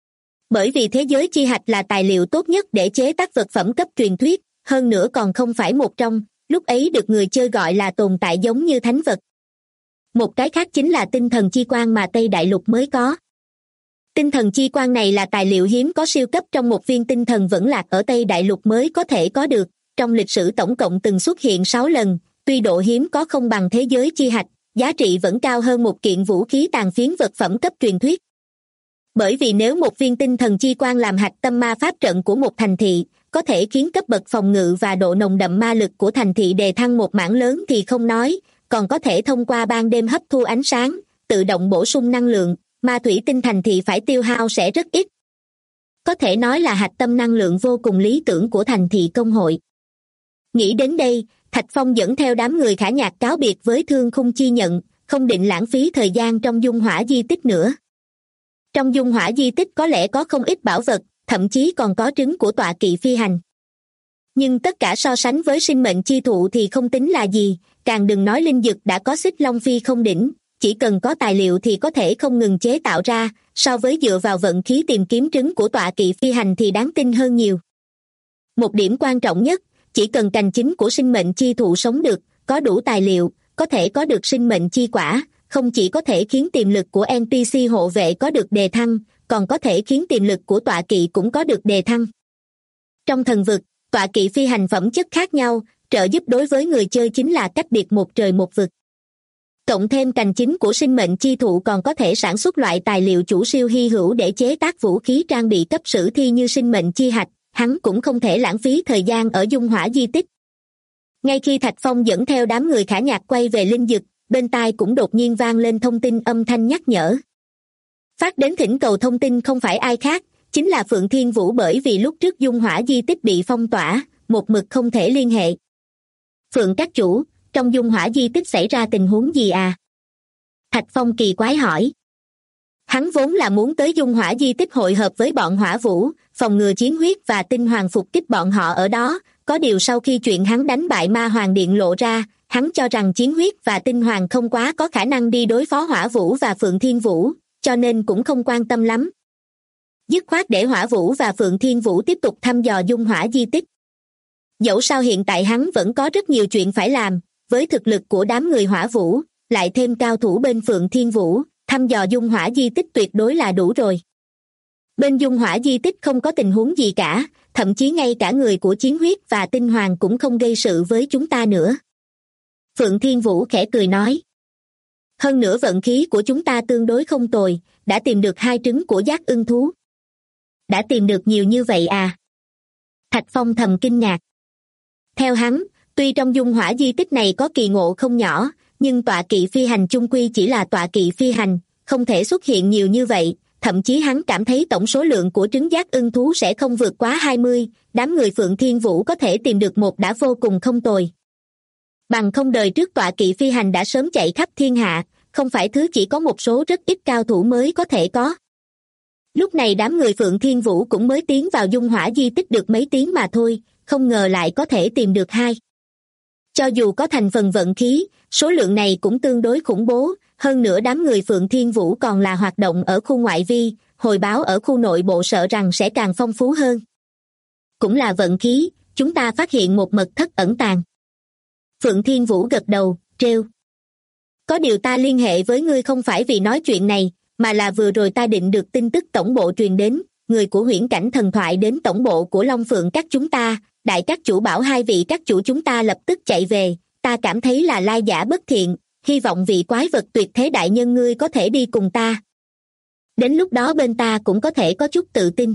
Bởi vì thế giới chi hạch là tài liệu tốt nhất để chế tác vật phẩm cấp truyền thuyết, hơn nữa còn không phải một trong, lúc ấy được người chơi gọi là tồn tại giống như thánh vật. Một cái khác chính là tinh thần chi quang mà Tây Đại Lục mới có. Tinh thần chi quang này là tài liệu hiếm có siêu cấp trong một viên tinh thần vẫn lạc ở Tây Đại Lục mới có thể có được, trong lịch sử tổng cộng từng xuất hiện 6 lần, tuy độ hiếm có không bằng thế giới chi hạch, giá trị vẫn cao hơn một kiện vũ khí tàn phiến vật phẩm cấp truyền thuyết. Bởi vì nếu một viên tinh thần chi quang làm hạch tâm ma pháp trận của một thành thị, có thể khiến cấp bậc phòng ngự và độ nồng đậm ma lực của thành thị đề thăng một mảng lớn thì không nói, còn có thể thông qua ban đêm hấp thu ánh sáng, tự động bổ sung năng lượng, ma thủy tinh thành thị phải tiêu hao sẽ rất ít. Có thể nói là hạch tâm năng lượng vô cùng lý tưởng của thành thị công hội. Nghĩ đến đây, Thạch Phong dẫn theo đám người Khả Nhạc cáo biệt với Thương Khung Chi Nhận, không định lãng phí thời gian trong dung hỏa di tích nữa. Trong dung hỏa di tích có lẽ có không ít bảo vật, thậm chí còn có trứng của tọa kỵ phi hành. Nhưng tất cả so sánh với sinh mệnh chi thụ thì không tính là gì, càng đừng nói linh dược đã có xích long phi không đỉnh, chỉ cần có tài liệu thì có thể không ngừng chế tạo ra, so với dựa vào vận khí tìm kiếm trứng của tọa kỵ phi hành thì đáng tin hơn nhiều. Một điểm quan trọng nhất, chỉ cần cành chính của sinh mệnh chi thụ sống được, có đủ tài liệu, có thể có được sinh mệnh chi quả, không chỉ có thể khiến tiềm lực của NPC hộ vệ có được đề thăng, còn có thể khiến tiềm lực của tọa kỵ cũng có được đề thăng. Trong thần vực, tọa kỵ phi hành phẩm chất khác nhau, trợ giúp đối với người chơi chính là cách biệt một trời một vực. Cộng thêm cành chính của sinh mệnh chi thụ còn có thể sản xuất loại tài liệu chủ siêu hy hữu để chế tác vũ khí trang bị cấp sử thi như sinh mệnh chi hạch, hắn cũng không thể lãng phí thời gian ở dung hỏa di tích. Ngay khi Thạch Phong dẫn theo đám người Khả Nhạc quay về linh dực, bên tai cũng đột nhiên vang lên thông tin âm thanh nhắc nhở. Phát đến thỉnh cầu thông tin không phải ai khác, chính là Phượng Thiên Vũ, bởi vì lúc trước dung hỏa di tích bị phong tỏa, một mực không thể liên hệ. Phượng các chủ, trong dung hỏa di tích xảy ra tình huống gì à? Thạch Phong kỳ quái hỏi. Hắn vốn là muốn tới dung hỏa di tích hội hợp với bọn hỏa vũ, phòng ngừa chiến huyết và tinh hoàng phục kích bọn họ ở đó, có điều sau khi chuyện hắn đánh bại ma hoàng điện lộ ra, hắn cho rằng chiến huyết và tinh hoàng không quá có khả năng đi đối phó hỏa vũ và Phượng Thiên Vũ, cho nên cũng không quan tâm lắm. Dứt khoát để hỏa vũ và Phượng Thiên Vũ tiếp tục thăm dò dung hỏa di tích. Dẫu sao hiện tại hắn vẫn có rất nhiều chuyện phải làm, với thực lực của đám người hỏa vũ, lại thêm cao thủ bên Phượng Thiên Vũ, thăm dò dung hỏa di tích tuyệt đối là đủ rồi. Bên dung hỏa di tích không có tình huống gì cả, thậm chí ngay cả người của chiến huyết và tinh hoàng cũng không gây sự với chúng ta nữa. Phượng Thiên Vũ khẽ cười nói. Hơn nữa vận khí của chúng ta tương đối không tồi, đã tìm được 2 trứng của giác ưng thú. Đã tìm được nhiều như vậy à? Thạch Phong thầm kinh ngạc. Theo hắn, tuy trong dung hỏa di tích này có kỳ ngộ không nhỏ, nhưng tọa kỵ phi hành chung quy chỉ là tọa kỵ phi hành, không thể xuất hiện nhiều như vậy, thậm chí hắn cảm thấy tổng số lượng của trứng giác ưng thú sẽ không vượt quá 20, đám người Phượng Thiên Vũ có thể tìm được một đã vô cùng không tồi. Bằng không đời trước tọa kỵ phi hành đã sớm chạy khắp thiên hạ, không phải thứ chỉ có một số rất ít cao thủ mới có thể có. Lúc này đám người Phượng Thiên Vũ cũng mới tiến vào dung hỏa di tích được mấy tiếng mà thôi, không ngờ lại có thể tìm được 2. Cho dù có thành phần vận khí, số lượng này cũng tương đối khủng bố, hơn nữa đám người Phượng Thiên Vũ còn là hoạt động ở khu ngoại vi, hồi báo ở khu nội bộ sợ rằng sẽ càng phong phú hơn. Cũng là vận khí, chúng ta phát hiện một mật thất ẩn tàng. Phượng Thiên Vũ gật đầu, trêu. Có điều ta liên hệ với ngươi không phải vì nói chuyện này, mà là vừa rồi ta định được tin tức tổng bộ truyền đến, người của huyễn cảnh thần thoại đến tổng bộ của Long Phượng các chúng ta, đại các chủ bảo 2 vị các chủ chúng ta lập tức chạy về, ta cảm thấy là lai giả bất thiện, hy vọng vị quái vật tuyệt thế đại nhân ngươi có thể đi cùng ta. Đến lúc đó bên ta cũng có thể có chút tự tin.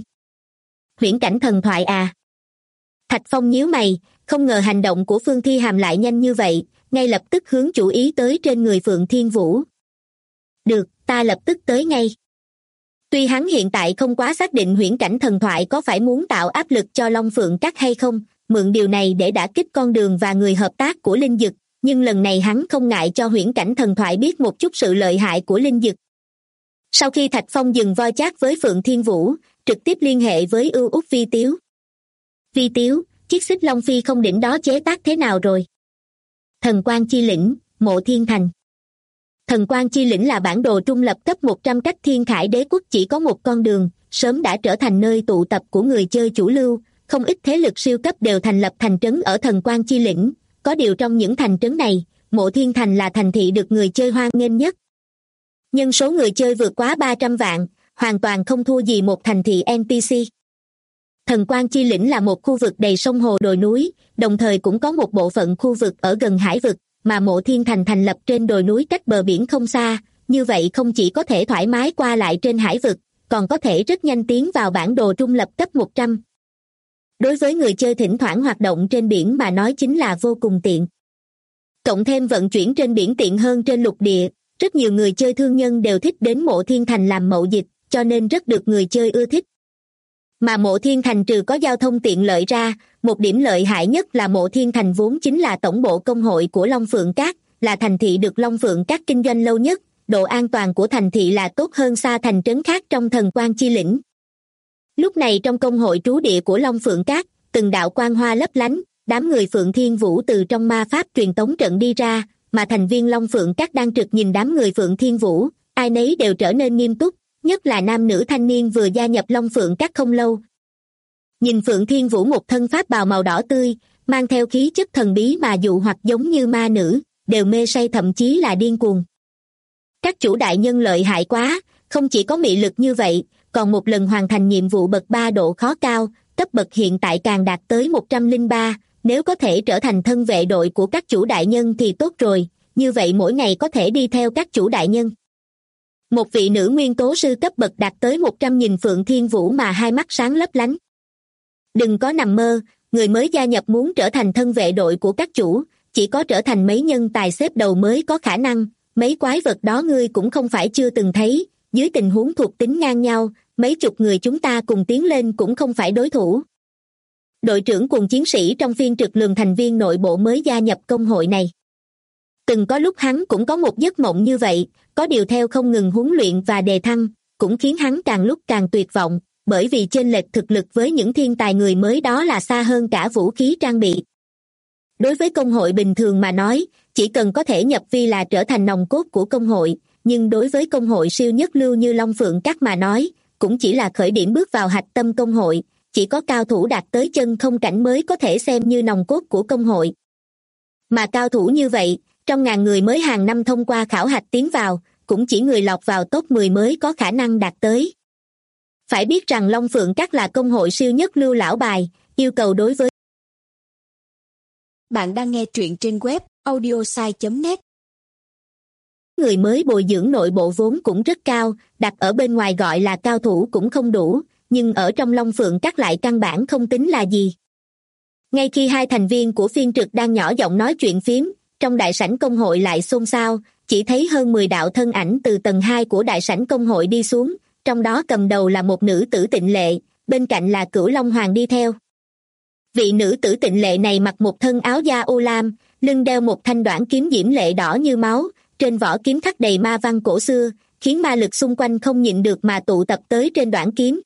Huyễn cảnh thần thoại à? Thạch Phong nhíu mày, không ngờ hành động của Phương Thi Hàm lại nhanh như vậy, ngay lập tức hướng chủ ý tới trên người Phượng Thiên Vũ. Được, ta lập tức tới ngay. Tuy hắn hiện tại không quá xác định huyễn cảnh thần thoại có phải muốn tạo áp lực cho Long Phượng các hay không, mượn điều này để đả kích con đường và người hợp tác của Linh Dực, nhưng lần này hắn không ngại cho huyễn cảnh thần thoại biết một chút sự lợi hại của Linh Dực. Sau khi Thạch Phong dừng voi chát với Phượng Thiên Vũ, trực tiếp liên hệ với Ưu Úc Vi Tiếu. Vi Tiếu, chiếc xích Long Phi không đỉnh đó chế tác thế nào rồi? Thần Quang Chi Lĩnh, Mộ Thiên Thành. Thần Quang Chi Lĩnh là bản đồ trung lập cấp 100 cách Thiên Khải Đế quốc chỉ có một con đường, sớm đã trở thành nơi tụ tập của người chơi chủ lưu, không ít thế lực siêu cấp đều thành lập thành trấn ở Thần Quang Chi Lĩnh, có điều trong những thành trấn này, Mộ Thiên Thành là thành thị được người chơi hoan nghênh nhất. Nhân số người chơi vượt quá 300 vạn, hoàn toàn không thua gì một thành thị NPC. Thần Quang Chi Lĩnh là một khu vực đầy sông hồ đồi núi, đồng thời cũng có một bộ phận khu vực ở gần hải vực, mà Mộ Thiên Thành thành lập trên đồi núi cách bờ biển không xa, như vậy không chỉ có thể thoải mái qua lại trên hải vực, còn có thể rất nhanh tiến vào bản đồ trung lập cấp 100. Đối với người chơi thỉnh thoảng hoạt động trên biển mà nói chính là vô cùng tiện. Cộng thêm vận chuyển trên biển tiện hơn trên lục địa, rất nhiều người chơi thương nhân đều thích đến Mộ Thiên Thành làm mậu dịch, cho nên rất được người chơi ưa thích. Mà Mộ Thiên Thành trừ có giao thông tiện lợi ra, một điểm lợi hại nhất là Mộ Thiên Thành vốn chính là tổng bộ công hội của Long Phượng Các, là thành thị được Long Phượng Các kinh doanh lâu nhất, độ an toàn của thành thị là tốt hơn xa thành trấn khác trong Thần Quang Chi Lĩnh. Lúc này trong công hội trú địa của Long Phượng Các, từng đạo quang hoa lấp lánh, đám người Phượng Thiên Vũ từ trong ma pháp truyền tống trận đi ra, mà thành viên Long Phượng Các đang trực nhìn đám người Phượng Thiên Vũ, ai nấy đều trở nên nghiêm túc, nhất là nam nữ thanh niên vừa gia nhập Long Phượng Các không lâu. Nhìn Phượng Thiên Vũ một thân pháp bào màu đỏ tươi, mang theo khí chất thần bí mà dụ hoặc giống như ma nữ, đều mê say thậm chí là điên cuồng. Các chủ đại nhân lợi hại quá, không chỉ có mị lực như vậy, còn một lần hoàn thành nhiệm vụ bậc 3 độ khó cao, cấp bậc hiện tại càng đạt tới 103, nếu có thể trở thành thân vệ đội của các chủ đại nhân thì tốt rồi, như vậy mỗi ngày có thể đi theo các chủ đại nhân. Một vị nữ nguyên tố sư cấp bậc đạt tới 100 nhìn Phượng Thiên Vũ mà hai mắt sáng lấp lánh. Đừng có nằm mơ, người mới gia nhập muốn trở thành thân vệ đội của các chủ, chỉ có trở thành mấy nhân tài xếp đầu mới có khả năng, mấy quái vật đó ngươi cũng không phải chưa từng thấy, dưới tình huống thuộc tính ngang nhau, mấy chục người chúng ta cùng tiến lên cũng không phải đối thủ. Đội trưởng cùng chiến sĩ trong phiên trực lường thành viên nội bộ mới gia nhập công hội này. Từng có lúc hắn cũng có một giấc mộng như vậy, có điều theo không ngừng huấn luyện và đề thăng, cũng khiến hắn càng lúc càng tuyệt vọng, bởi vì chênh lệch thực lực với những thiên tài người mới đó là xa hơn cả vũ khí trang bị. Đối với công hội bình thường mà nói, chỉ cần có thể nhập vi là trở thành nòng cốt của công hội, nhưng đối với công hội siêu nhất lưu như Long Phượng Các mà nói, cũng chỉ là khởi điểm bước vào hạch tâm công hội, chỉ có cao thủ đạt tới chân không cảnh mới có thể xem như nòng cốt của công hội. Mà cao thủ như vậy, trong ngàn người mới hàng năm thông qua khảo hạch tiến vào, cũng chỉ người lọt vào top 10 mới có khả năng đạt tới. Phải biết rằng Long Phượng Các là công hội siêu nhất lưu lão bài, yêu cầu đối với. Bạn đang nghe truyện trên web audiosai.net. Người mới bồi dưỡng nội bộ vốn cũng rất cao, đặt ở bên ngoài gọi là cao thủ cũng không đủ, nhưng ở trong Long Phượng Các lại căn bản không tính là gì. Ngay khi hai thành viên của phiên trực đang nhỏ giọng nói chuyện phiếm, trong đại sảnh công hội lại xôn xao, chỉ thấy hơn 10 đạo thân ảnh từ tầng 2 của đại sảnh công hội đi xuống, trong đó cầm đầu là một nữ tử tịnh lệ, bên cạnh là Cửu Long Hoàng đi theo. Vị nữ tử tịnh lệ này mặc một thân áo da ô lam, lưng đeo một thanh đoản kiếm diễm lệ đỏ như máu, trên vỏ kiếm khắc đầy ma văn cổ xưa, khiến ma lực xung quanh không nhịn được mà tụ tập tới trên đoản kiếm.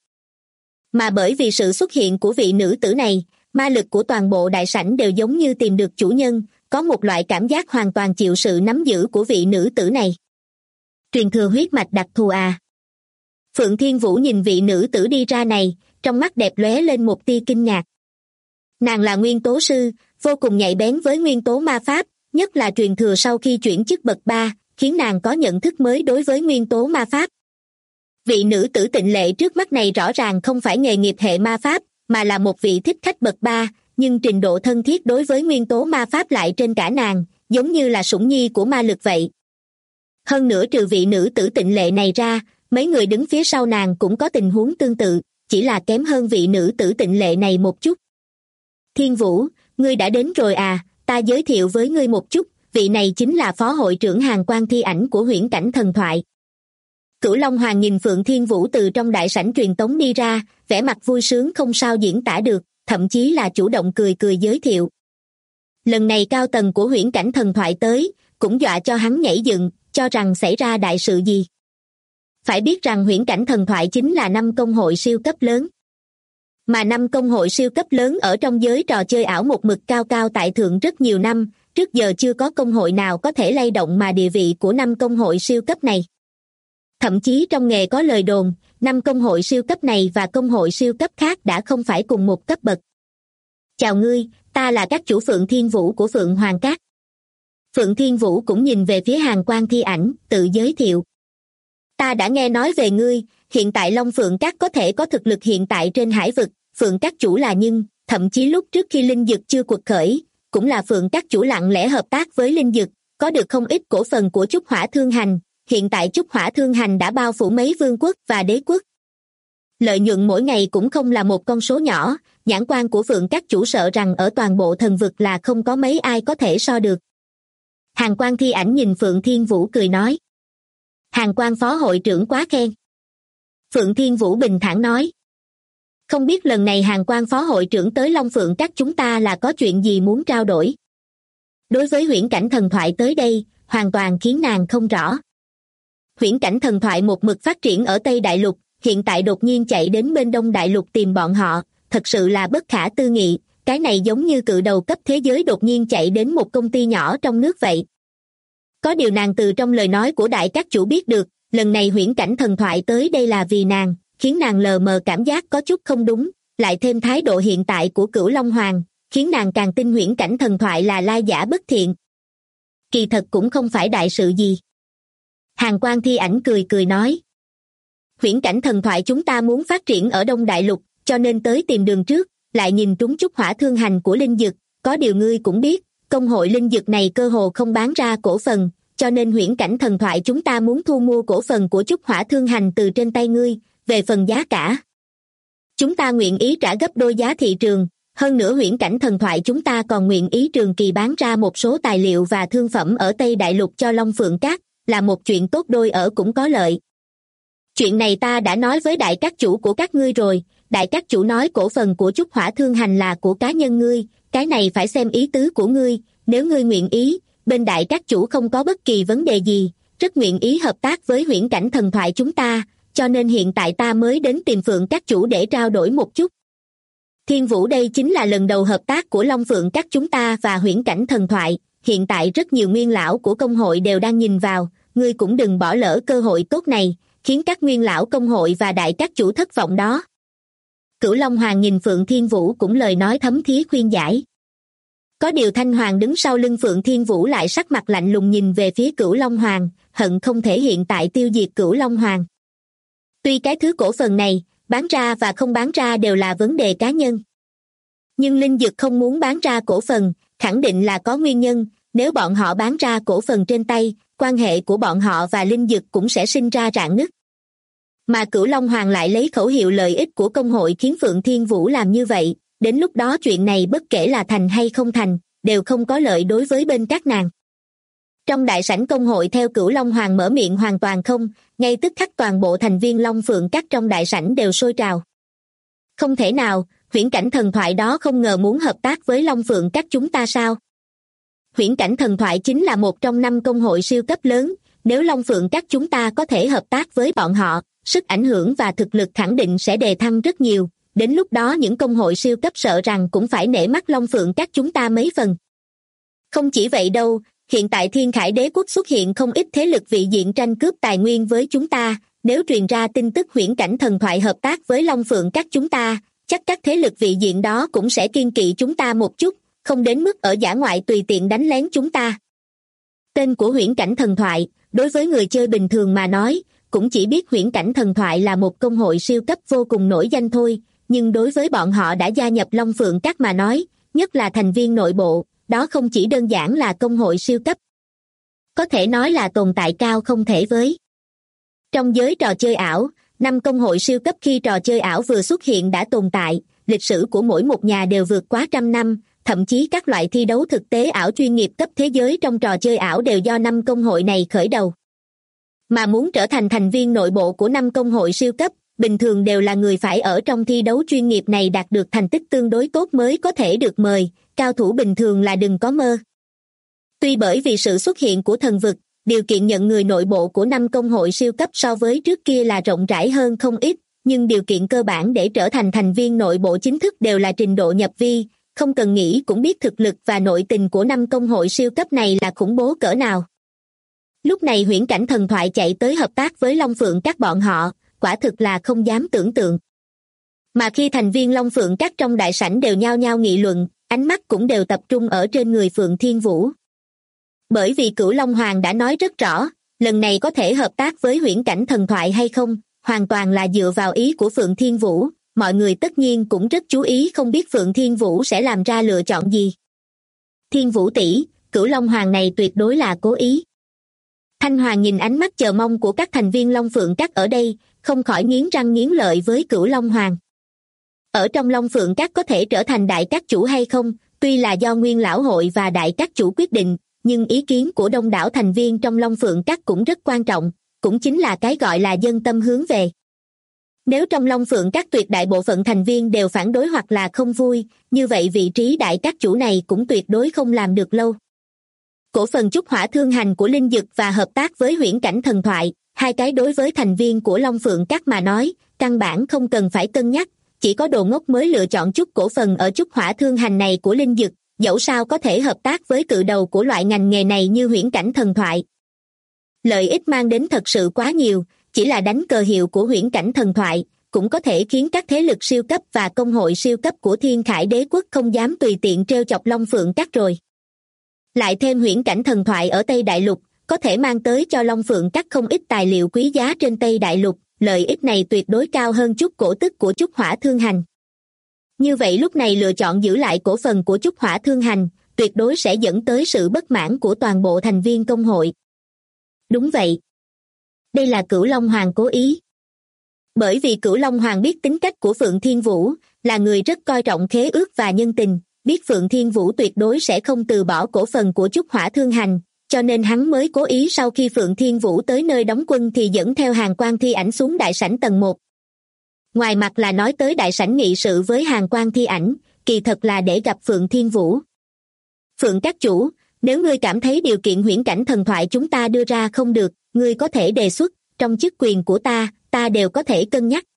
Mà bởi vì sự xuất hiện của vị nữ tử này, ma lực của toàn bộ đại sảnh đều giống như tìm được chủ nhân, có một loại cảm giác hoàn toàn chịu sự nắm giữ của vị nữ tử này. Truyền thừa huyết mạch đặc thù à? Phượng Thiên Vũ nhìn vị nữ tử đi ra này, trong mắt đẹp lóe lên một tia kinh ngạc. Nàng là nguyên tố sư, vô cùng nhạy bén với nguyên tố ma pháp, nhất là truyền thừa sau khi chuyển chức bậc 3, khiến nàng có nhận thức mới đối với nguyên tố ma pháp. Vị nữ tử tịnh lệ trước mắt này rõ ràng không phải nghề nghiệp hệ ma pháp, mà là một vị thích khách bậc 3, nhưng trình độ thân thiết đối với nguyên tố ma pháp lại trên cả nàng, giống như là sủng nhi của ma lực vậy. Hơn nữa trừ vị nữ tử tịnh lệ này ra, mấy người đứng phía sau nàng cũng có tình huống tương tự, chỉ là kém hơn vị nữ tử tịnh lệ này một chút. Thiên Vũ, ngươi đã đến rồi à, ta giới thiệu với ngươi một chút, vị này chính là phó hội trưởng Hàn Quang Thi Ảnh của huyễn cảnh thần thoại. Cửu Long Hoàng nhìn Phượng Thiên Vũ từ trong đại sảnh truyền tống đi ra, vẻ mặt vui sướng không sao diễn tả được, thậm chí là chủ động cười cười giới thiệu. Lần này cao tầng của huyễn cảnh thần thoại tới, cũng dọa cho hắn nhảy dựng, cho rằng xảy ra đại sự gì. Phải biết rằng huyễn cảnh thần thoại chính là 5 công hội siêu cấp lớn. Mà 5 công hội siêu cấp lớn ở trong giới trò chơi ảo một mực cao cao tại thượng rất nhiều năm, trước giờ chưa có công hội nào có thể lay động mà địa vị của 5 công hội siêu cấp này. Thậm chí trong nghề có lời đồn, 5 công hội siêu cấp này và công hội siêu cấp khác đã không phải cùng một cấp bậc. Chào ngươi, ta là các chủ Phượng Thiên Vũ của Phượng Hoàng Các. Phượng Thiên Vũ cũng nhìn về phía Hàn Quang Thi Ảnh, tự giới thiệu. Ta đã nghe nói về ngươi, hiện tại Long Phượng Các có thể có thực lực hiện tại trên hải vực, Phượng Các chủ là nhưng, thậm chí lúc trước khi Linh Dực chưa quật khởi, cũng là Phượng Các chủ lặng lẽ hợp tác với Linh Dực, có được không ít cổ phần của Trúc Hỏa Thương Hành, hiện tại Trúc Hỏa Thương Hành đã bao phủ mấy vương quốc và đế quốc. Lợi nhuận mỗi ngày cũng không là một con số nhỏ, nhãn quan của Phượng Các chủ sợ rằng ở toàn bộ thần vực là không có mấy ai có thể so được. Hàn Quang Thi Ảnh nhìn Phượng Thiên Vũ cười nói. Hàn Quang phó hội trưởng quá khen. Phượng Thiên Vũ bình thản nói. Không biết lần này Hàn Quang phó hội trưởng tới Long Phượng Các chúng ta là có chuyện gì muốn trao đổi. Đối với huyễn cảnh thần thoại tới đây, hoàn toàn khiến nàng không rõ. Huyễn cảnh thần thoại một mực phát triển ở Tây Đại Lục, hiện tại đột nhiên chạy đến bên Đông Đại Lục tìm bọn họ, thật sự là bất khả tư nghị, cái này giống như cự đầu cấp thế giới đột nhiên chạy đến một công ty nhỏ trong nước vậy. Có điều nàng từ trong lời nói của đại các chủ biết được, lần này huyễn cảnh thần thoại tới đây là vì nàng, khiến nàng lờ mờ cảm giác có chút không đúng, lại thêm thái độ hiện tại của Cửu Long Hoàng, khiến nàng càng tin huyễn cảnh thần thoại là lai giả bất thiện. Kỳ thật cũng không phải đại sự gì. Hàn Quang Thi Ảnh cười cười nói. Huyễn cảnh thần thoại chúng ta muốn phát triển ở Đông Đại Lục, cho nên tới tìm đường trước, lại nhìn trúng Trúc Hỏa Thương Hành của Linh Dực, có điều ngươi cũng biết, công hội Linh Dực này cơ hồ không bán ra cổ phần, cho nên huyễn cảnh thần thoại chúng ta muốn thu mua cổ phần của Trúc Hỏa Thương Hành từ trên tay ngươi, về phần giá cả. Chúng ta nguyện ý trả gấp đôi giá thị trường, Hơn nữa huyễn cảnh thần thoại chúng ta còn nguyện ý trường kỳ bán ra một số tài liệu và thương phẩm ở Tây Đại Lục cho Long Phượng Các, là một chuyện tốt đôi ở cũng có lợi. Chuyện này ta đã nói với đại các chủ của các ngươi rồi, đại các chủ nói cổ phần của Chúc Hỏa Thương Hành là của cá nhân ngươi, cái này phải xem ý tứ của ngươi, nếu ngươi nguyện ý, bên đại các chủ không có bất kỳ vấn đề gì, rất nguyện ý hợp tác với huyễn cảnh thần thoại chúng ta, cho nên hiện tại ta mới đến tìm Phượng các chủ để trao đổi một chút. Thiên Vũ, đây chính là lần đầu hợp tác của Long Phượng các chúng ta và huyễn cảnh thần thoại, hiện tại rất nhiều nguyên lão của công hội đều đang nhìn vào, ngươi cũng đừng bỏ lỡ cơ hội tốt này, khiến các nguyên lão công hội và đại các chủ thất vọng đó. Cửu Long Hoàng nhìn Phượng Thiên Vũ cũng lời nói thấm thía khuyên giải. Có điều Thanh Hoàng đứng sau lưng Phượng Thiên Vũ lại sắc mặt lạnh lùng nhìn về phía Cửu Long Hoàng, hận không thể hiện tại tiêu diệt Cửu Long Hoàng. Tuy cái thứ cổ phần này, bán ra và không bán ra đều là vấn đề cá nhân. Nhưng Linh Dực không muốn bán ra cổ phần, khẳng định là có nguyên nhân, nếu bọn họ bán ra cổ phần trên tay, quan hệ của bọn họ và Linh Dực cũng sẽ sinh ra rạn nứt. Mà Cửu Long Hoàng lại lấy khẩu hiệu lợi ích của công hội khiến Phượng Thiên Vũ làm như vậy, đến lúc đó chuyện này bất kể là thành hay không thành, đều không có lợi đối với bên các nàng. Trong đại sảnh công hội theo Cửu Long Hoàng mở miệng hoàn toàn không, ngay tức khắc toàn bộ thành viên Long Phượng các trong đại sảnh đều sôi trào. Không thể nào, huyễn cảnh thần thoại đó không ngờ muốn hợp tác với Long Phượng các chúng ta sao? Huyễn cảnh thần thoại chính là một trong 5 công hội siêu cấp lớn, nếu Long Phượng các chúng ta có thể hợp tác với bọn họ, sức ảnh hưởng và thực lực khẳng định sẽ đề thăng rất nhiều, đến lúc đó những công hội siêu cấp sợ rằng cũng phải nể mắt Long Phượng các chúng ta mấy phần. Không chỉ vậy đâu, hiện tại Thiên Khải Đế quốc xuất hiện không ít thế lực vị diện tranh cướp tài nguyên với chúng ta, nếu truyền ra tin tức huyễn cảnh thần thoại hợp tác với Long Phượng các chúng ta, chắc các thế lực vị diện đó cũng sẽ kiêng kỵ chúng ta một chút, không đến mức ở dã ngoại tùy tiện đánh lén chúng ta. Tên của huyễn cảnh thần thoại, đối với người chơi bình thường mà nói, cũng chỉ biết huyễn cảnh thần thoại là một công hội siêu cấp vô cùng nổi danh thôi, nhưng đối với bọn họ đã gia nhập Long Phượng các mà nói, nhất là thành viên nội bộ, đó không chỉ đơn giản là công hội siêu cấp. Có thể nói là tồn tại cao không thể với. Trong giới trò chơi ảo, 5 công hội siêu cấp khi trò chơi ảo vừa xuất hiện đã tồn tại, lịch sử của mỗi một nhà đều vượt quá 100 năm, thậm chí các loại thi đấu thực tế ảo chuyên nghiệp cấp thế giới trong trò chơi ảo đều do 5 công hội này khởi đầu. Mà muốn trở thành thành viên nội bộ của 5 công hội siêu cấp, bình thường đều là người phải ở trong thi đấu chuyên nghiệp này đạt được thành tích tương đối tốt mới có thể được mời, cao thủ bình thường là đừng có mơ. Tuy bởi vì sự xuất hiện của thần vực, điều kiện nhận người nội bộ của 5 công hội siêu cấp so với trước kia là rộng rãi hơn không ít, nhưng điều kiện cơ bản để trở thành thành viên nội bộ chính thức đều là trình độ nhập vi, không cần nghĩ cũng biết thực lực và nội tình của 5 công hội siêu cấp này là khủng bố cỡ nào. Lúc này huyễn cảnh thần thoại chạy tới hợp tác với Long Phượng các bọn họ, quả thực là không dám tưởng tượng. Mà khi thành viên Long Phượng các trong đại sảnh đều nhao nhao nghị luận, ánh mắt cũng đều tập trung ở trên người Phượng Thiên Vũ. Bởi vì Cửu Long Hoàng đã nói rất rõ, lần này có thể hợp tác với huyễn cảnh thần thoại hay không, hoàn toàn là dựa vào ý của Phượng Thiên Vũ, mọi người tất nhiên cũng rất chú ý không biết Phượng Thiên Vũ sẽ làm ra lựa chọn gì. Thiên Vũ tỷ, Cửu Long Hoàng này tuyệt đối là cố ý. Thanh Hoàng nhìn ánh mắt chờ mong của các thành viên Long Phượng các ở đây, không khỏi nghiến răng nghiến lợi với Cửu Long Hoàng. Ở trong Long Phượng các có thể trở thành đại các chủ hay không, tuy là do Nguyên Lão hội và đại các chủ quyết định, nhưng ý kiến của đông đảo thành viên trong Long Phượng các cũng rất quan trọng, cũng chính là cái gọi là dân tâm hướng về. Nếu trong Long Phượng các tuyệt đại bộ phận thành viên đều phản đối hoặc là không vui, như vậy vị trí đại các chủ này cũng tuyệt đối không làm được lâu. Cổ phần Chúc Hỏa Thương Hành của Linh Dực và hợp tác với huyễn cảnh thần thoại, hai cái đối với thành viên của Long Phượng các mà nói, căn bản không cần phải cân nhắc, chỉ có đồ ngốc mới lựa chọn chút cổ phần ở Chúc Hỏa Thương Hành này của Linh Dực, dẫu sao có thể hợp tác với cự đầu của loại ngành nghề này như huyễn cảnh thần thoại. Lợi ích mang đến thật sự quá nhiều, chỉ là đánh cờ hiệu của huyễn cảnh thần thoại, cũng có thể khiến các thế lực siêu cấp và công hội siêu cấp của Thiên Khải Đế quốc không dám tùy tiện trêu chọc Long Phượng các rồi. Lại thêm huyễn cảnh thần thoại ở Tây Đại Lục, có thể mang tới cho Long Phượng các không ít tài liệu quý giá trên Tây Đại Lục, lợi ích này tuyệt đối cao hơn chút cổ tức của Chúc Hỏa Thương Hành. Như vậy lúc này lựa chọn giữ lại cổ phần của Chúc Hỏa Thương Hành, tuyệt đối sẽ dẫn tới sự bất mãn của toàn bộ thành viên công hội. Đúng vậy. Đây là Cửu Long Hoàng cố ý. Bởi vì Cửu Long Hoàng biết tính cách của Phượng Thiên Vũ, là người rất coi trọng khế ước và nhân tình, biết Phượng Thiên Vũ tuyệt đối sẽ không từ bỏ cổ phần của Trúc Hỏa Thương Hành, cho nên hắn mới cố ý sau khi Phượng Thiên Vũ tới nơi đóng quân thì dẫn theo Hàn Quan Thi Ảnh xuống đại sảnh tầng 1. Ngoài mặt là nói tới đại sảnh nghị sự với Hàn Quan Thi Ảnh, kỳ thật là để gặp Phượng Thiên Vũ. Phượng các chủ, nếu ngươi cảm thấy điều kiện huyễn cảnh thần thoại chúng ta đưa ra không được, ngươi có thể đề xuất, trong chức quyền của ta đều có thể cân nhắc.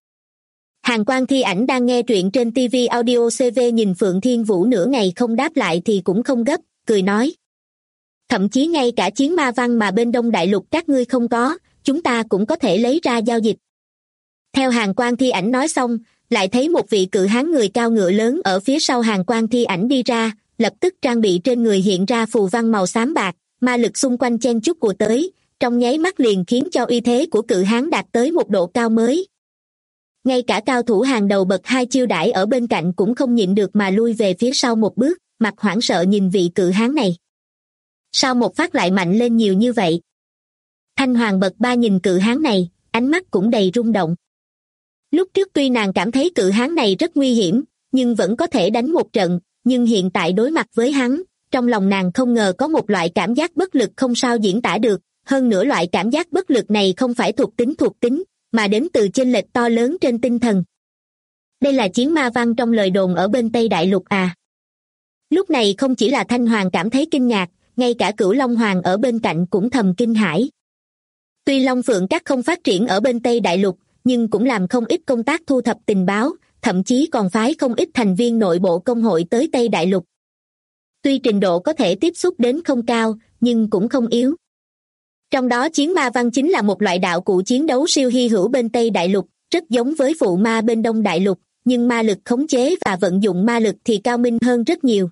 Hàn Quan Thi Ảnh đang nghe truyện trên TV Audio CV nhìn Phượng Thiên Vũ nửa ngày không đáp lại thì cũng không gấp, cười nói. Thậm chí ngay cả chiến ma văn mà bên Đông Đại Lục các ngươi không có, chúng ta cũng có thể lấy ra giao dịch. Theo Hàn Quan Thi Ảnh nói xong, lại thấy một vị cự hán người cao ngựa lớn ở phía sau Hàn Quan Thi Ảnh đi ra, lập tức trang bị trên người hiện ra phù văn màu xám bạc, ma lực xung quanh chen chúc của tới, trong nháy mắt liền khiến cho uy thế của cự hán đạt tới một độ cao mới. Ngay cả cao thủ hàng đầu bậc 2 chiêu đãi ở bên cạnh cũng không nhịn được mà lui về phía sau một bước, mặt hoảng sợ nhìn vị cự hán này. Sao một phát lại mạnh lên nhiều như vậy? Thanh Hoàng bậc 3 nhìn cự hán này, ánh mắt cũng đầy rung động. Lúc trước tuy nàng cảm thấy cự hán này rất nguy hiểm, nhưng vẫn có thể đánh một trận, nhưng hiện tại đối mặt với hắn, trong lòng nàng không ngờ có một loại cảm giác bất lực không sao diễn tả được, hơn nữa loại cảm giác bất lực này không phải thuộc tính, mà đến từ chênh lệch to lớn trên tinh thần. Đây là chiến ma văn trong lời đồn ở bên Tây Đại Lục à? Lúc này không chỉ là Thanh Hoàng cảm thấy kinh ngạc, ngay cả Cửu Long Hoàng ở bên cạnh cũng thầm kinh hãi. Tuy Long Phượng Các không phát triển ở bên Tây Đại Lục, nhưng cũng làm không ít công tác thu thập tình báo, thậm chí còn phái không ít thành viên nội bộ công hội tới Tây Đại Lục. Tuy trình độ có thể tiếp xúc đến không cao, nhưng cũng không yếu. Trong đó chiến ma văn chính là một loại đạo cụ chiến đấu siêu hy hữu bên Tây Đại Lục, rất giống với phụ ma bên Đông Đại Lục, nhưng ma lực khống chế và vận dụng ma lực thì cao minh hơn rất nhiều.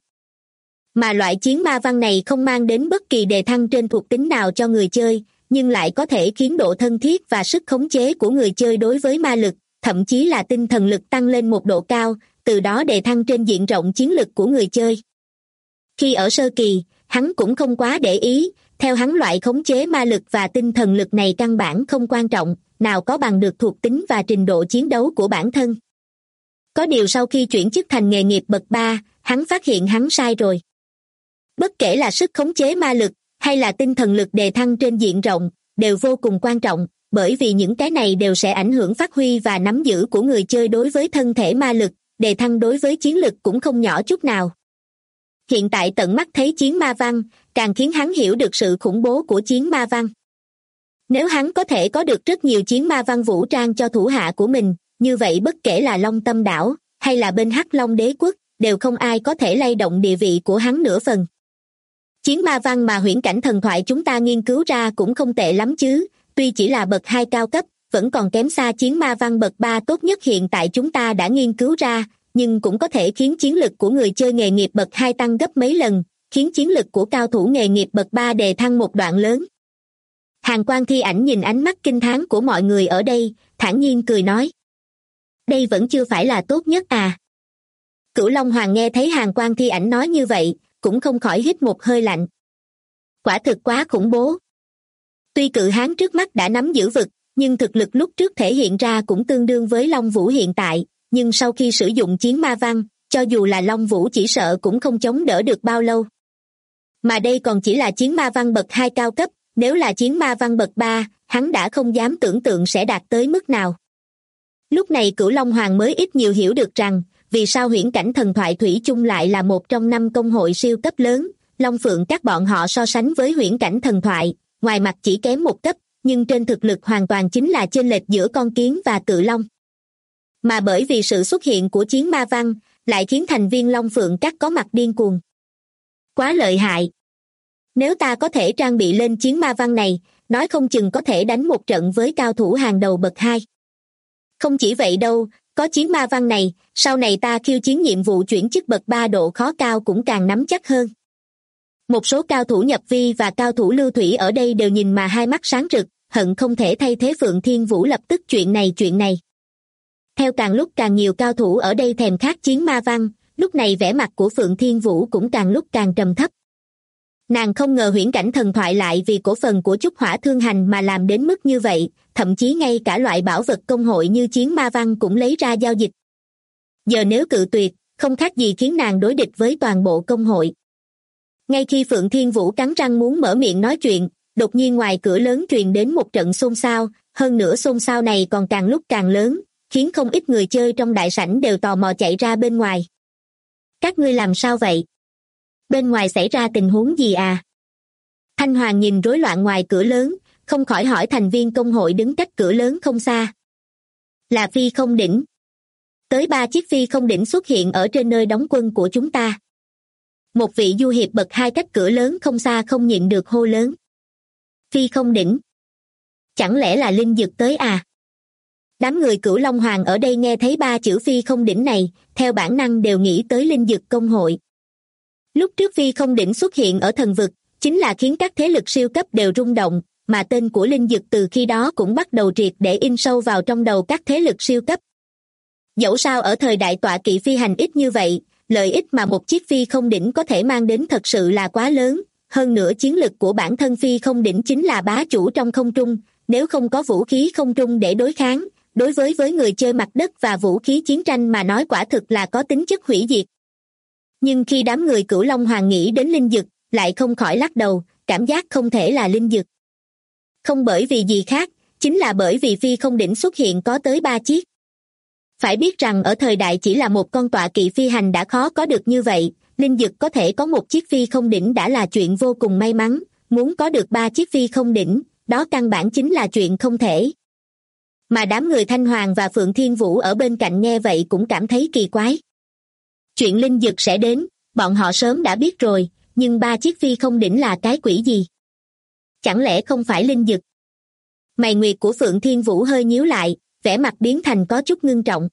Mà loại chiến ma văn này không mang đến bất kỳ đề thăng trên thuộc tính nào cho người chơi, nhưng lại có thể khiến độ thân thiết và sức khống chế của người chơi đối với ma lực, thậm chí là tinh thần lực tăng lên một độ cao, từ đó đề thăng trên diện rộng chiến lực của người chơi. Khi ở sơ kỳ, hắn cũng không quá để ý, theo hắn loại khống chế ma lực và tinh thần lực này căn bản không quan trọng, nào có bằng được thuộc tính và trình độ chiến đấu của bản thân. Có điều sau khi chuyển chức thành nghề nghiệp bậc 3, hắn phát hiện hắn sai rồi. Bất kể là sức khống chế ma lực, hay là tinh thần lực đề thăng trên diện rộng, đều vô cùng quan trọng, bởi vì những cái này đều sẽ ảnh hưởng phát huy và nắm giữ của người chơi đối với thân thể ma lực, đề thăng đối với chiến lực cũng không nhỏ chút nào. Hiện tại tận mắt thấy chiến ma văn, càng khiến hắn hiểu được sự khủng bố của chiến ma văn. Nếu hắn có thể có được rất nhiều chiến ma văn vũ trang cho thủ hạ của mình, như vậy bất kể là Long Tâm Đảo, hay là bên Hắc Long Đế Quốc, đều không ai có thể lay động địa vị của hắn nửa phần. Chiến ma văn mà huyễn cảnh thần thoại chúng ta nghiên cứu ra cũng không tệ lắm chứ, tuy chỉ là bậc 2 cao cấp, vẫn còn kém xa chiến ma văn bậc 3 tốt nhất hiện tại chúng ta đã nghiên cứu ra, nhưng cũng có thể khiến chiến lực của người chơi nghề nghiệp bậc 2 tăng gấp mấy lần, khiến chiến lực của cao thủ nghề nghiệp bậc 3 đề thăng một đoạn lớn. Hàn Quan Thi Ảnh nhìn ánh mắt kinh thán của mọi người ở đây, thản nhiên cười nói. Đây vẫn chưa phải là tốt nhất à? Cửu Long Hoàng nghe thấy Hàn Quan Thi Ảnh nói như vậy, cũng không khỏi hít một hơi lạnh. Quả thực quá khủng bố. Tuy cự hán trước mắt đã nắm giữ vực, nhưng thực lực lúc trước thể hiện ra cũng tương đương với Long Vũ hiện tại, nhưng sau khi sử dụng chiến ma văn, cho dù là Long Vũ chỉ sợ cũng không chống đỡ được bao lâu. Mà đây còn chỉ là chiến ma văn bậc 2 cao cấp, nếu là chiến ma văn bậc 3, hắn đã không dám tưởng tượng sẽ đạt tới mức nào. Lúc này Cửu Long Hoàng mới ít nhiều hiểu được rằng, vì sao huyễn cảnh thần thoại thủy chung lại là một trong 5 công hội siêu cấp lớn, Long Phượng các bọn họ so sánh với huyễn cảnh thần thoại, ngoài mặt chỉ kém một cấp, nhưng trên thực lực hoàn toàn chính là chênh lệch giữa con kiến và cự long. Mà bởi vì sự xuất hiện của chiến ma văn, lại khiến thành viên Long Phượng các có mặt điên cuồng. Quá lợi hại! Nếu ta có thể trang bị lên chiến ma văn này, nói không chừng có thể đánh một trận với cao thủ hàng đầu bậc 2. Không chỉ vậy đâu, có chiến ma văn này, sau này ta khiêu chiến nhiệm vụ chuyển chức bậc 3 độ khó cao cũng càng nắm chắc hơn. Một số cao thủ nhập vi và cao thủ lưu thủy ở đây đều nhìn mà hai mắt sáng rực, hận không thể thay thế Phượng Thiên Vũ lập tức chuyện này. Theo càng lúc càng nhiều cao thủ ở đây thèm khát chiến ma văn, lúc này vẻ mặt của Phượng Thiên Vũ cũng càng lúc càng trầm thấp. Nàng không ngờ huyễn cảnh thần thoại lại vì cổ phần của Trúc Hỏa Thương Hành mà làm đến mức như vậy, thậm chí ngay cả loại bảo vật công hội như chiến ma văn cũng lấy ra giao dịch. Giờ nếu cự tuyệt, không khác gì khiến nàng đối địch với toàn bộ công hội. Ngay khi Phượng Thiên Vũ cắn răng muốn mở miệng nói chuyện, đột nhiên ngoài cửa lớn truyền đến một trận xôn xao, hơn nữa xôn xao này còn càng lúc càng lớn, khiến không ít người chơi trong đại sảnh đều tò mò chạy ra bên ngoài. Các ngươi làm sao vậy? Bên ngoài xảy ra tình huống gì à? Thanh Hoàng nhìn rối loạn ngoài cửa lớn, không khỏi hỏi thành viên công hội đứng cách cửa lớn không xa. Là phi không đỉnh. Tới 3 chiếc phi không đỉnh xuất hiện ở trên nơi đóng quân của chúng ta. Một vị du hiệp bậc 2 cách cửa lớn không xa không nhịn được hô lớn. Phi không đỉnh. Chẳng lẽ là linh dực tới à? Đám người Cửu Long Hoàng ở đây nghe thấy 3 chữ phi không đỉnh này, theo bản năng đều nghĩ tới linh dực công hội. Lúc trước phi không đỉnh xuất hiện ở thần vực, chính là khiến các thế lực siêu cấp đều rung động, mà tên của linh dực từ khi đó cũng bắt đầu triệt để in sâu vào trong đầu các thế lực siêu cấp. Dẫu sao ở thời đại tọa kỵ phi hành ít như vậy, lợi ích mà một chiếc phi không đỉnh có thể mang đến thật sự là quá lớn, hơn nữa chiến lực của bản thân phi không đỉnh chính là bá chủ trong không trung, nếu không có vũ khí không trung để đối kháng, đối với người chơi mặt đất và vũ khí chiến tranh mà nói quả thực là có tính chất hủy diệt. Nhưng khi đám người Cửu Long Hoàng nghĩ đến linh dực, lại không khỏi lắc đầu, cảm giác không thể là linh dực. Không bởi vì gì khác, chính là bởi vì phi không đỉnh xuất hiện có tới 3 chiếc. Phải biết rằng ở thời đại chỉ là một con tọa kỵ phi hành đã khó có được như vậy, linh dực có thể có một chiếc phi không đỉnh đã là chuyện vô cùng may mắn, muốn có được 3 chiếc phi không đỉnh, đó căn bản chính là chuyện không thể. Mà đám người Thanh Hoàng và Phượng Thiên Vũ ở bên cạnh nghe vậy cũng cảm thấy kỳ quái. Chuyện linh dực sẽ đến, bọn họ sớm đã biết rồi, nhưng 3 chiếc phi không đỉnh là cái quỷ gì? Chẳng lẽ không phải linh dực? Mày nguyệt của Phượng Thiên Vũ hơi nhíu lại, vẻ mặt biến thành có chút ngưng trọng.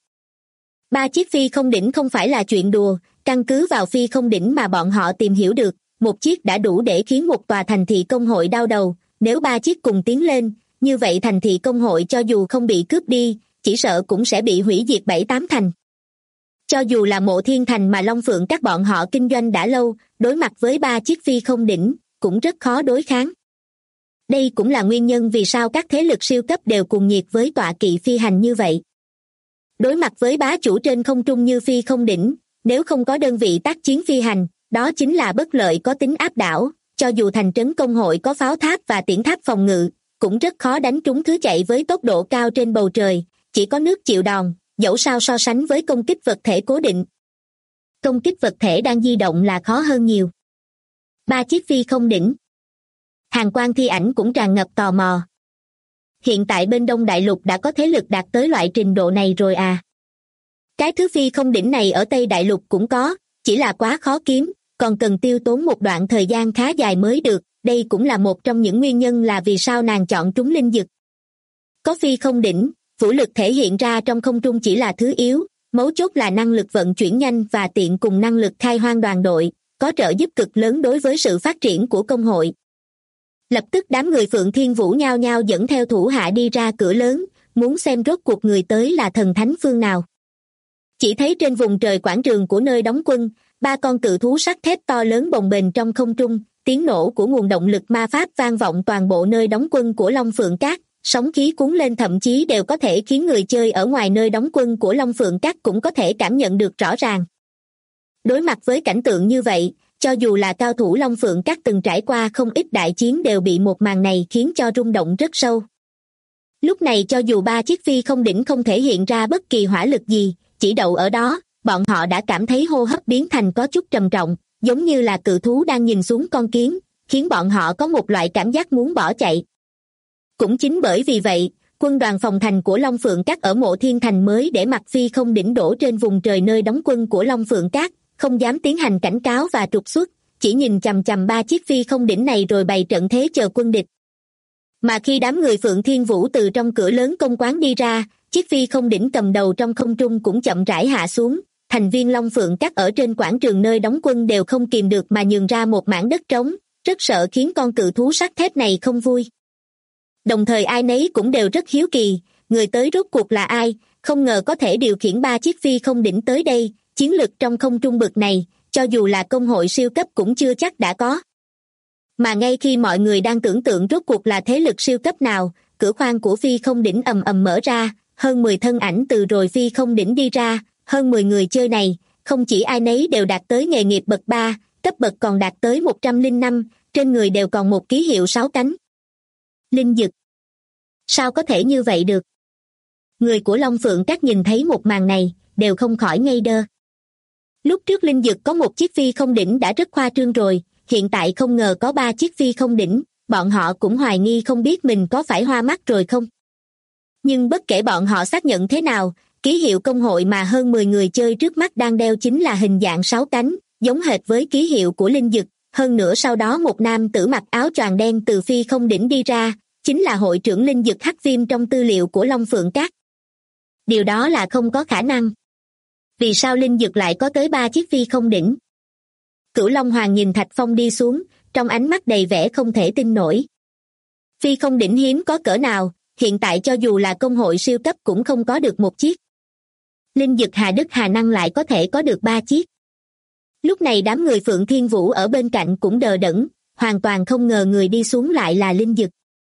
3 chiếc phi không đỉnh không phải là chuyện đùa, căn cứ vào phi không đỉnh mà bọn họ tìm hiểu được, một chiếc đã đủ để khiến một tòa thành thị công hội đau đầu, nếu 3 chiếc cùng tiến lên, như vậy thành thị công hội cho dù không bị cướp đi, chỉ sợ cũng sẽ bị hủy diệt 7-8 thành. Cho dù là Mộ Thiên Thành mà Long Phượng các bọn họ kinh doanh đã lâu, đối mặt với 3 chiếc phi không đỉnh, cũng rất khó đối kháng. Đây cũng là nguyên nhân vì sao các thế lực siêu cấp đều cuồng nhiệt với tọa kỵ phi hành như vậy. Đối mặt với bá chủ trên không trung như phi không đỉnh, nếu không có đơn vị tác chiến phi hành, đó chính là bất lợi có tính áp đảo, cho dù thành trấn công hội có pháo tháp và tiễn tháp phòng ngự, cũng rất khó đánh trúng thứ chạy với tốc độ cao trên bầu trời, chỉ có nước chịu đòn, dẫu sao so sánh với công kích vật thể cố định. Công kích vật thể đang di động là khó hơn nhiều. 3 chiếc phi không đỉnh. Hàn Quang Thi Ảnh cũng tràn ngập tò mò. Hiện tại bên Đông Đại Lục đã có thế lực đạt tới loại trình độ này rồi à? Cái thứ phi không đỉnh này ở Tây Đại Lục cũng có, chỉ là quá khó kiếm, còn cần tiêu tốn một đoạn thời gian khá dài mới được, đây cũng là một trong những nguyên nhân là vì sao nàng chọn trúng linh dực. Có phi không đỉnh, vũ lực thể hiện ra trong không trung chỉ là thứ yếu, mấu chốt là năng lực vận chuyển nhanh và tiện cùng năng lực khai hoang đoàn đội, có trợ giúp cực lớn đối với sự phát triển của công hội. Lập tức đám người Phượng Thiên Vũ nhao nhao dẫn theo thủ hạ đi ra cửa lớn, muốn xem rốt cuộc người tới là thần thánh phương nào. Chỉ thấy trên vùng trời quảng trường của nơi đóng quân, 3 con cự thú sắt thép to lớn bồng bềnh trong không trung, tiếng nổ của nguồn động lực ma pháp vang vọng toàn bộ nơi đóng quân của Long Phượng Các, sóng khí cuốn lên thậm chí đều có thể khiến người chơi ở ngoài nơi đóng quân của Long Phượng Các cũng có thể cảm nhận được rõ ràng. Đối mặt với cảnh tượng như vậy, cho dù là cao thủ Long Phượng Các từng trải qua không ít đại chiến đều bị một màn này khiến cho rung động rất sâu. Lúc này cho dù 3 chiếc phi không đỉnh không thể hiện ra bất kỳ hỏa lực gì, chỉ đậu ở đó, bọn họ đã cảm thấy hô hấp biến thành có chút trầm trọng, giống như là cự thú đang nhìn xuống con kiến, khiến bọn họ có một loại cảm giác muốn bỏ chạy. Cũng chính bởi vì vậy, quân đoàn phòng thành của Long Phượng Các ở Mộ Thiên Thành mới để mặc phi không đỉnh đổ trên vùng trời nơi đóng quân của Long Phượng Các, không dám tiến hành cảnh cáo và trục xuất, chỉ nhìn chằm chằm 3 chiếc phi không đỉnh này rồi bày trận thế chờ quân địch. Mà khi đám người Phượng Thiên Vũ từ trong cửa lớn công quán đi ra, chiếc phi không đỉnh cầm đầu trong không trung cũng chậm rãi hạ xuống, thành viên Long Phượng Các ở trên quảng trường nơi đóng quân đều không kìm được mà nhường ra một mảng đất trống, rất sợ khiến con cự thú sắt thép này không vui. Đồng thời ai nấy cũng đều rất hiếu kỳ, người tới rốt cuộc là ai, không ngờ có thể điều khiển 3 chiếc phi không đỉnh tới đây, chiến lực trong không trung bực này, cho dù là công hội siêu cấp cũng chưa chắc đã có. Mà ngay khi mọi người đang tưởng tượng rốt cuộc là thế lực siêu cấp nào, cửa khoang của phi không đỉnh ầm ầm mở ra, hơn 10 thân ảnh từ rồi phi không đỉnh đi ra, hơn 10 người chơi này, không chỉ ai nấy đều đạt tới nghề nghiệp bậc 3, cấp bậc còn đạt tới 105, trên người đều còn một ký hiệu 6 cánh. Linh dực. Sao có thể như vậy được? Người của Long Phượng Các nhìn thấy một màn này, đều không khỏi ngây đơ. Lúc trước linh dực có một chiếc phi không đỉnh đã rất khoa trương rồi, hiện tại không ngờ có 3 chiếc phi không đỉnh, bọn họ cũng hoài nghi không biết mình có phải hoa mắt rồi không. Nhưng bất kể bọn họ xác nhận thế nào, ký hiệu công hội mà hơn 10 người chơi trước mắt đang đeo chính là hình dạng 6 cánh, giống hệt với ký hiệu của linh dực. Hơn nữa sau đó một nam tử mặc áo choàng đen từ phi không đỉnh đi ra, chính là hội trưởng linh dực Hắc Viêm trong tư liệu của Long Phượng Các. Điều đó là không có khả năng. Vì sao linh dực lại có tới 3 chiếc phi không đỉnh? Cửu Long Hoàng nhìn Thạch Phong đi xuống, trong ánh mắt đầy vẻ không thể tin nổi. Phi không đỉnh hiếm có cỡ nào, hiện tại cho dù là công hội siêu cấp cũng không có được một chiếc. Linh dực Hà Đức Hà Năng lại có thể có được 3 chiếc. Lúc này đám người Phượng Thiên Vũ ở bên cạnh cũng đờ đẫn, hoàn toàn không ngờ người đi xuống lại là linh dực.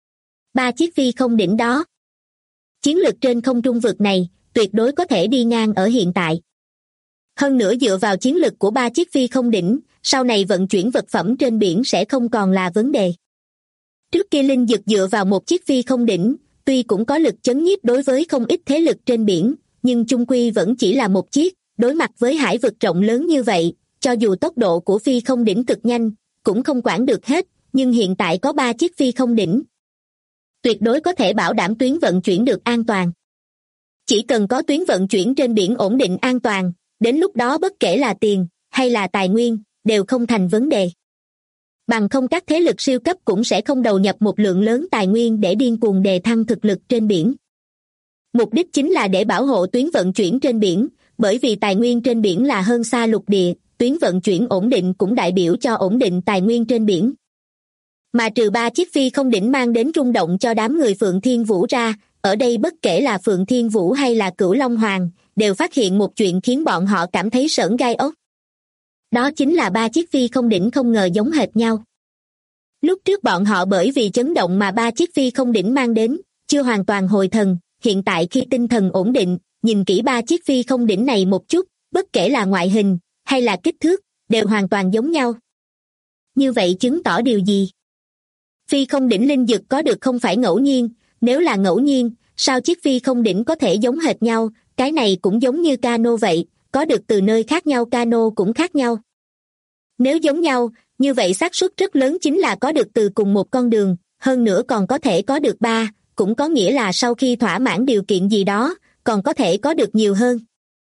3 chiếc phi không đỉnh đó. Chiến lược trên không trung vực này, tuyệt đối có thể đi ngang ở hiện tại. Hơn nữa dựa vào chiến lực của 3 chiếc phi không đỉnh, sau này vận chuyển vật phẩm trên biển sẽ không còn là vấn đề. Trước kia linh dực dựa vào một chiếc phi không đỉnh, tuy cũng có lực chấn nhiếp đối với không ít thế lực trên biển, nhưng chung quy vẫn chỉ là một chiếc, đối mặt với hải vực rộng lớn như vậy, cho dù tốc độ của phi không đỉnh cực nhanh, cũng không quản được hết, nhưng hiện tại có 3 chiếc phi không đỉnh. Tuyệt đối có thể bảo đảm tuyến vận chuyển được an toàn. Chỉ cần có tuyến vận chuyển trên biển ổn định an toàn, đến lúc đó bất kể là tiền hay là tài nguyên, đều không thành vấn đề. Bằng không các thế lực siêu cấp cũng sẽ không đầu nhập một lượng lớn tài nguyên để điên cuồng đề thăng thực lực trên biển. Mục đích chính là để bảo hộ tuyến vận chuyển trên biển, bởi vì tài nguyên trên biển là hơn xa lục địa, tuyến vận chuyển ổn định cũng đại biểu cho ổn định tài nguyên trên biển. Mà trừ 3 chiếc phi không đỉnh mang đến rung động cho đám người Phượng Thiên Vũ ra, ở đây bất kể là Phượng Thiên Vũ hay là Cửu Long Hoàng, đều phát hiện một chuyện khiến bọn họ cảm thấy sởn gai ốc. Đó chính là 3 chiếc phi không đỉnh không ngờ giống hệt nhau. Lúc trước bọn họ bởi vì chấn động mà 3 chiếc phi không đỉnh mang đến, chưa hoàn toàn hồi thần, hiện tại khi tinh thần ổn định, nhìn kỹ 3 chiếc phi không đỉnh này một chút, bất kể là ngoại hình hay là kích thước, đều hoàn toàn giống nhau. Như vậy chứng tỏ điều gì? Phi không đỉnh linh dực có được không phải ngẫu nhiên, nếu là ngẫu nhiên, sao chiếc phi không đỉnh có thể giống hệt nhau, cái này cũng giống như cano vậy, có được từ nơi khác nhau cano cũng khác nhau. Nếu giống nhau, như vậy xác suất rất lớn chính là có được từ cùng một con đường, hơn nữa còn có thể có được 3, cũng có nghĩa là sau khi thỏa mãn điều kiện gì đó, còn có thể có được nhiều hơn.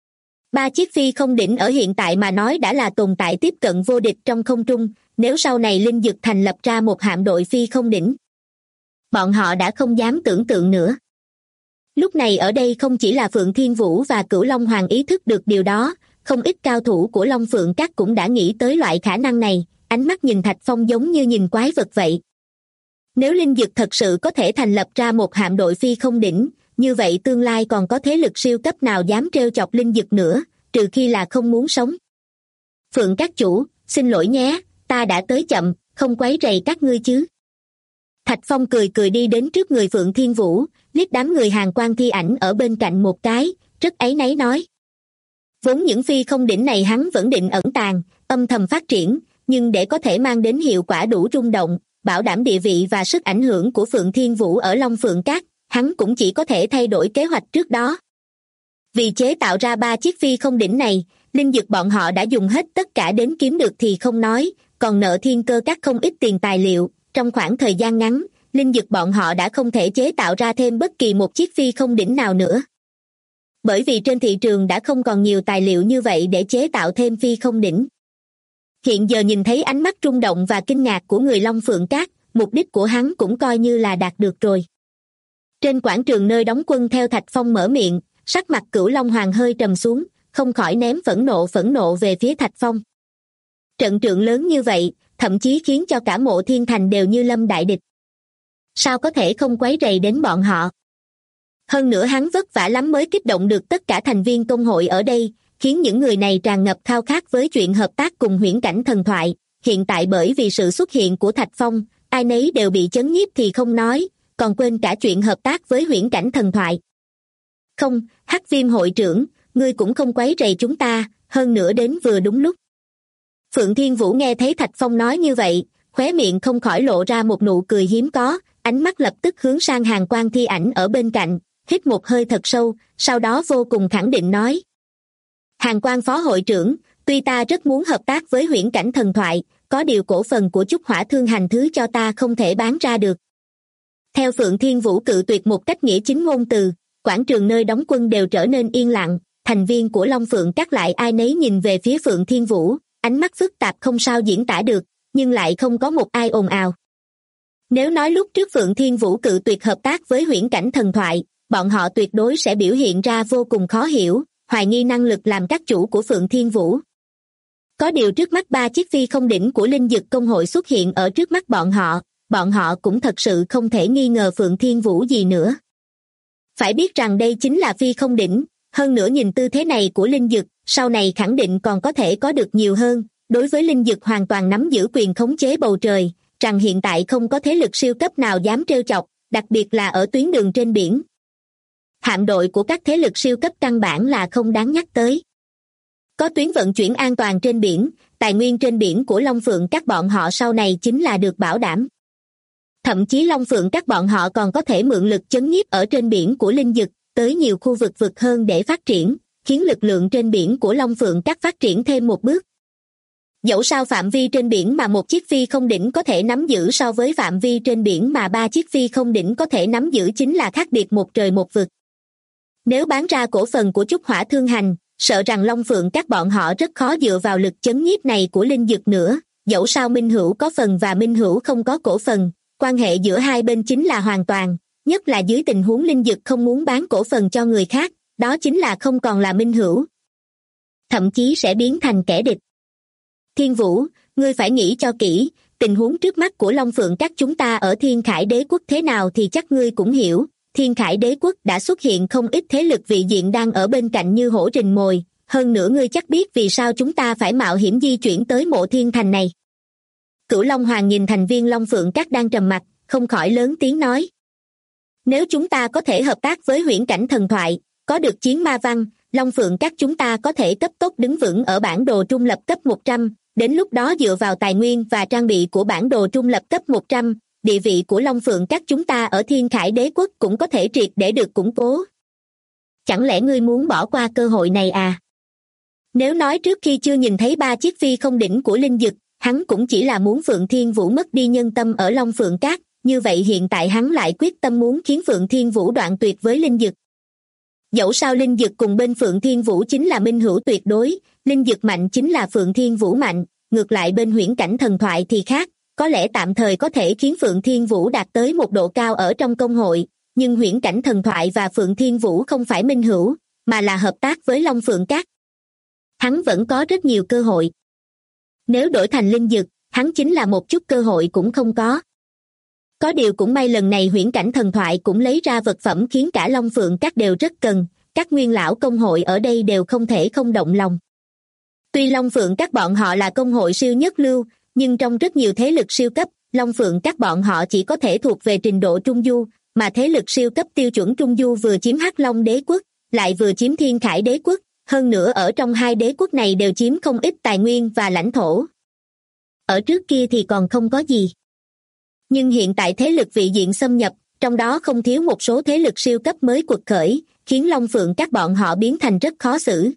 3 chiếc phi không đỉnh ở hiện tại mà nói đã là tồn tại tiếp cận vô địch trong không trung, nếu sau này linh dực thành lập ra một hạm đội phi không đỉnh, bọn họ đã không dám tưởng tượng nữa. Lúc này ở đây không chỉ là Phượng Thiên Vũ và Cửu Long Hoàng ý thức được điều đó, không ít cao thủ của Long Phượng Các cũng đã nghĩ tới loại khả năng này, ánh mắt nhìn Thạch Phong giống như nhìn quái vật vậy. Nếu linh dực thật sự có thể thành lập ra một hạm đội phi không đỉnh, như vậy tương lai còn có thế lực siêu cấp nào dám trêu chọc linh dực nữa, trừ khi là không muốn sống. Phượng Các chủ, xin lỗi nhé, ta đã tới chậm, không quấy rầy các ngươi chứ. Thạch Phong cười cười đi đến trước người Phượng Thiên Vũ, liếc đám người Hàn Quan Thi Ảnh ở bên cạnh một cái, rất áy náy nói. Vốn những phi không đỉnh này hắn vẫn định ẩn tàng, âm thầm phát triển, nhưng để có thể mang đến hiệu quả đủ rung động, bảo đảm địa vị và sức ảnh hưởng của Phượng Thiên Vũ ở Long Phượng Các, hắn cũng chỉ có thể thay đổi kế hoạch trước đó. Vì chế tạo ra 3 chiếc phi không đỉnh này, linh dực bọn họ đã dùng hết tất cả đến kiếm được thì không nói, còn nợ Thiên Cơ Các không ít tiền tài liệu, trong khoảng thời gian ngắn, linh dực bọn họ đã không thể chế tạo ra thêm bất kỳ một chiếc phi không đỉnh nào nữa. Bởi vì trên thị trường đã không còn nhiều tài liệu như vậy để chế tạo thêm phi không đỉnh. Hiện giờ nhìn thấy ánh mắt rung động và kinh ngạc của người Long Phượng Các, mục đích của hắn cũng coi như là đạt được rồi. Trên quảng trường nơi đóng quân theo Thạch Phong mở miệng, sắc mặt Cửu Long Hoàng hơi trầm xuống, không khỏi ném phẫn nộ về phía Thạch Phong. Trận trượng lớn như vậy, thậm chí khiến cho cả Mộ Thiên Thành đều như lâm đại địch. Sao có thể không quấy rầy đến bọn họ? Hơn nữa hắn vất vả lắm mới kích động được tất cả thành viên công hội ở đây, khiến những người này tràn ngập khao khát với chuyện hợp tác cùng huyễn cảnh thần thoại. Hiện tại bởi vì sự xuất hiện của Thạch Phong, ai nấy đều bị chấn nhiếp thì không nói, còn quên cả chuyện hợp tác với huyễn cảnh thần thoại. Không, Hắc Viêm hội trưởng, ngươi cũng không quấy rầy chúng ta, hơn nữa đến vừa đúng lúc. Phượng Thiên Vũ nghe thấy Thạch Phong nói như vậy, khóe miệng không khỏi lộ ra một nụ cười hiếm có, ánh mắt lập tức hướng sang Hàn Quang thi ảnh ở bên cạnh, hít một hơi thật sâu, sau đó vô cùng khẳng định nói. Hàn Quang phó hội trưởng, tuy ta rất muốn hợp tác với Huyễn Cảnh Thần Thoại, có điều cổ phần của Trúc Hỏa Thương Hành thứ cho ta không thể bán ra được. Theo Phượng Thiên Vũ cự tuyệt một cách nghĩa chính ngôn từ, quảng trường nơi đóng quân đều trở nên yên lặng, thành viên của Long Phượng Các lại ai nấy nhìn về phía Phượng Thiên Vũ, ánh mắt phức tạp không sao diễn tả được, nhưng lại không có một ai ồn ào. Nếu nói lúc trước Phượng Thiên Vũ cự tuyệt hợp tác với Huyễn Cảnh Thần Thoại, bọn họ tuyệt đối sẽ biểu hiện ra vô cùng khó hiểu, hoài nghi năng lực làm các chủ của Phượng Thiên Vũ. Có điều trước mắt 3 chiếc phi không đỉnh của Linh Dực Công hội xuất hiện ở trước mắt bọn họ cũng thật sự không thể nghi ngờ Phượng Thiên Vũ gì nữa. Phải biết rằng đây chính là phi không đỉnh, hơn nữa nhìn tư thế này của Linh Dực, sau này khẳng định còn có thể có được nhiều hơn. Đối với Linh Dực hoàn toàn nắm giữ quyền khống chế bầu trời, rằng hiện tại không có thế lực siêu cấp nào dám trêu chọc, đặc biệt là ở tuyến đường trên biển. Hạm đội của các thế lực siêu cấp căn bản là không đáng nhắc tới. Có tuyến vận chuyển an toàn trên biển, tài nguyên trên biển của Long Phượng các bọn họ sau này chính là được bảo đảm. Thậm chí Long Phượng các bọn họ còn có thể mượn lực chấn nhiếp ở trên biển của Linh Dực, tới nhiều khu vực vực hơn để phát triển, khiến lực lượng trên biển của Long Phượng các phát triển thêm một bước. Dẫu sao phạm vi trên biển mà một chiếc phi không đỉnh có thể nắm giữ so với phạm vi trên biển mà 3 chiếc phi không đỉnh có thể nắm giữ chính là khác biệt một trời một vực. Nếu bán ra cổ phần của Trúc Hỏa Thương Hành, sợ rằng Long Phượng các bọn họ rất khó dựa vào lực chấn nhiếp này của Linh Dực nữa, dẫu sao Minh Hữu có phần và Minh Hữu không có cổ phần, quan hệ giữa hai bên chính là hoàn toàn, nhất là dưới tình huống Linh Dực không muốn bán cổ phần cho người khác, đó chính là không còn là Minh Hữu. Thậm chí sẽ biến thành kẻ địch. Thiên Vũ, ngươi phải nghĩ cho kỹ, tình huống trước mắt của Long Phượng các chúng ta ở Thiên Khải Đế Quốc thế nào thì chắc ngươi cũng hiểu. Thiên Khải Đế Quốc đã xuất hiện không ít thế lực vị diện đang ở bên cạnh như hổ rình mồi, hơn nữa ngươi chắc biết vì sao chúng ta phải mạo hiểm di chuyển tới Mộ Thiên Thành này. Cửu Long Hoàng nhìn thành viên Long Phượng các đang trầm mặc, không khỏi lớn tiếng nói. Nếu chúng ta có thể hợp tác với Huyễn Cảnh Thần Thoại, có được chiến ma văn, Long Phượng các chúng ta có thể cấp tốc đứng vững ở bản đồ trung lập cấp 100, đến lúc đó dựa vào tài nguyên và trang bị của bản đồ trung lập cấp 100, địa vị của Long Phượng các chúng ta ở Thiên Khải Đế Quốc cũng có thể triệt để được củng cố. Chẳng lẽ ngươi muốn bỏ qua cơ hội này à? Nếu nói trước khi chưa nhìn thấy 3 chiếc phi không đỉnh của Linh Dực, hắn cũng chỉ là muốn Phượng Thiên Vũ mất đi nhân tâm ở Long Phượng Các, như vậy hiện tại hắn lại quyết tâm muốn khiến Phượng Thiên Vũ đoạn tuyệt với Linh Dực. Dẫu sao Linh Dực cùng bên Phượng Thiên Vũ chính là minh hữu tuyệt đối, Linh Dực mạnh chính là Phượng Thiên Vũ mạnh, ngược lại bên Huyễn Cảnh Thần Thoại thì khác, có lẽ tạm thời có thể khiến Phượng Thiên Vũ đạt tới một độ cao ở trong công hội, nhưng Huyễn Cảnh Thần Thoại và Phượng Thiên Vũ không phải minh hữu, mà là hợp tác với Long Phượng Các. Hắn vẫn có rất nhiều cơ hội. Nếu đổi thành Linh Dực, hắn chính là một chút cơ hội cũng không có. Có điều cũng may lần này Huyễn Cảnh Thần Thoại cũng lấy ra vật phẩm khiến cả Long Phượng Các đều rất cần, các nguyên lão công hội ở đây đều không thể không động lòng. Tuy Long Phượng Các bọn họ là công hội siêu nhất lưu, nhưng trong rất nhiều thế lực siêu cấp, Long Phượng Các bọn họ chỉ có thể thuộc về trình độ trung du, mà thế lực siêu cấp tiêu chuẩn trung du vừa chiếm Hắc Long Đế Quốc, lại vừa chiếm Thiên Khải Đế Quốc, hơn nữa ở trong hai đế quốc này đều chiếm không ít tài nguyên và lãnh thổ. Ở trước kia thì còn không có gì. Nhưng hiện tại thế lực vị diện xâm nhập, trong đó không thiếu một số thế lực siêu cấp mới quật khởi, khiến Long Phượng Các bọn họ biến thành rất khó xử.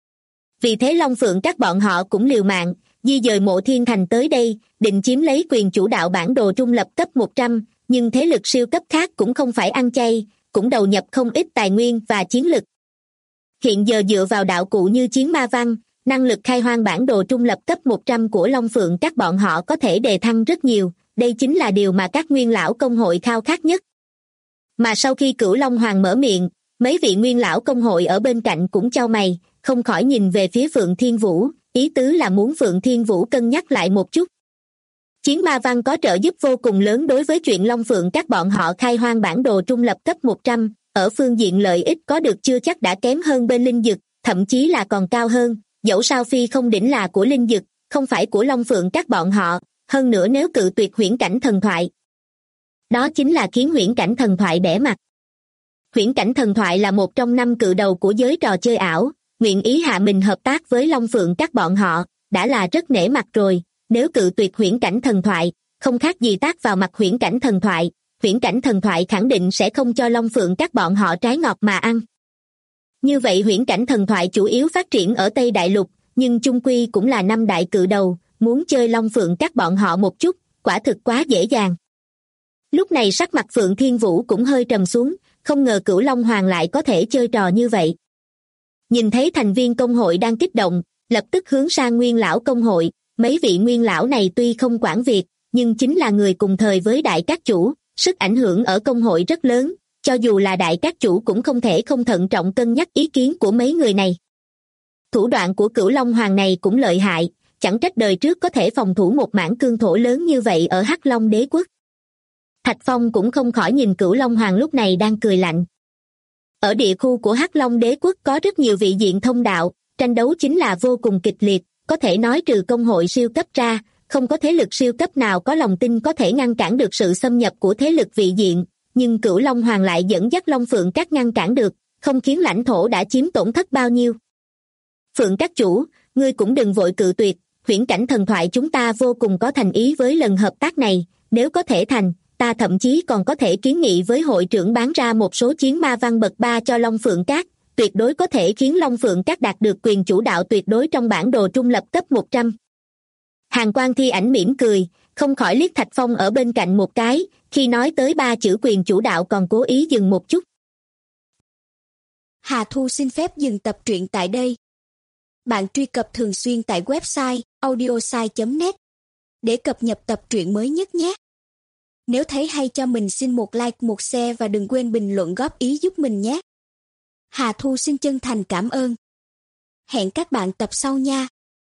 Vì thế Long Phượng Các bọn họ cũng liều mạng, di dời Mộ Thiên Thành tới đây, định chiếm lấy quyền chủ đạo bản đồ trung lập cấp 100, nhưng thế lực siêu cấp khác cũng không phải ăn chay, cũng đầu nhập không ít tài nguyên và chiến lực. Hiện giờ dựa vào đạo cụ như chiến ma văn, năng lực khai hoang bản đồ trung lập cấp 100 của Long Phượng Các bọn họ có thể đề thăng rất nhiều, đây chính là điều mà các nguyên lão công hội khao khát nhất. Mà sau khi Cửu Long Hoàng mở miệng, mấy vị nguyên lão công hội ở bên cạnh cũng chau mày, không khỏi nhìn về phía Phượng Thiên Vũ, ý tứ là muốn Phượng Thiên Vũ cân nhắc lại một chút. Chiến ma văn có trợ giúp vô cùng lớn đối với chuyện Long Phượng Các bọn họ khai hoang bản đồ trung lập cấp 100, ở phương diện lợi ích có được chưa chắc đã kém hơn bên Linh Dực, thậm chí là còn cao hơn, dẫu sao phi không đỉnh là của Linh Dực, không phải của Long Phượng Các bọn họ, hơn nữa nếu cự tuyệt Huyễn Cảnh Thần Thoại. Đó chính là khiến Huyễn Cảnh Thần Thoại bẻ mặt. Huyễn Cảnh Thần Thoại là một trong 5 cự đầu của giới trò chơi ảo, nguyện ý hạ mình hợp tác với Long Phượng các bọn họ, đã là rất nể mặt rồi. Nếu cự tuyệt huyễn cảnh thần thoại, không khác gì tát vào mặt huyễn cảnh thần thoại. Huyễn cảnh thần thoại khẳng định sẽ không cho Long Phượng các bọn họ trái ngọt mà ăn. Như vậy huyễn cảnh thần thoại chủ yếu phát triển ở Tây Đại Lục, nhưng chung quy cũng là năm đại cự đầu, muốn chơi Long Phượng các bọn họ một chút, quả thực quá dễ dàng. Lúc này sắc mặt Phượng Thiên Vũ cũng hơi trầm xuống, không ngờ Cửu Long Hoàng lại có thể chơi trò như vậy. Nhìn thấy thành viên công hội đang kích động, lập tức hướng sang Nguyên lão công hội. Mấy vị Nguyên lão này tuy không quản việc, nhưng chính là người cùng thời với đại các chủ, sức ảnh hưởng ở công hội rất lớn, cho dù là đại các chủ cũng không thể không thận trọng cân nhắc ý kiến của mấy người này. Thủ đoạn của Cửu Long Hoàng này cũng lợi hại, chẳng trách đời trước có thể phòng thủ một mảng cương thổ lớn như vậy ở Hắc Long Đế quốc. Thạch Phong cũng không khỏi nhìn Cửu Long Hoàng lúc này đang cười lạnh. Ở địa khu của Hắc Long Đế quốc có rất nhiều vị diện thông đạo, tranh đấu chính là vô cùng kịch liệt, có thể nói trừ công hội siêu cấp ra, không có thế lực siêu cấp nào có lòng tin có thể ngăn cản được sự xâm nhập của thế lực vị diện, nhưng Cửu Long Hoàng lại dẫn dắt Long Phượng các ngăn cản được, không khiến lãnh thổ đã chiếm tổn thất bao nhiêu. Phượng các chủ, ngươi cũng đừng vội cự tuyệt, huyễn cảnh thần thoại chúng ta vô cùng có thành ý với lần hợp tác này, nếu có thể thành, ta thậm chí còn có thể kiến nghị với hội trưởng bán ra một số chiến ma văn bậc 3 cho Long Phượng các, tuyệt đối có thể khiến Long Phượng các đạt được quyền chủ đạo tuyệt đối trong bản đồ trung lập cấp 100. Hàn Quang Thi Ảnh mỉm cười, không khỏi liếc Thạch Phong ở bên cạnh một cái, khi nói tới 3 chữ quyền chủ đạo còn cố ý dừng một chút. Hà Thu xin phép dừng tập truyện tại đây. Bạn truy cập thường xuyên tại website audiosai.net để cập nhật tập truyện mới nhất nhé. Nếu thấy hay cho mình xin một like, một share và đừng quên bình luận góp ý giúp mình nhé. Hà Thu xin chân thành cảm ơn. Hẹn các bạn tập sau nha.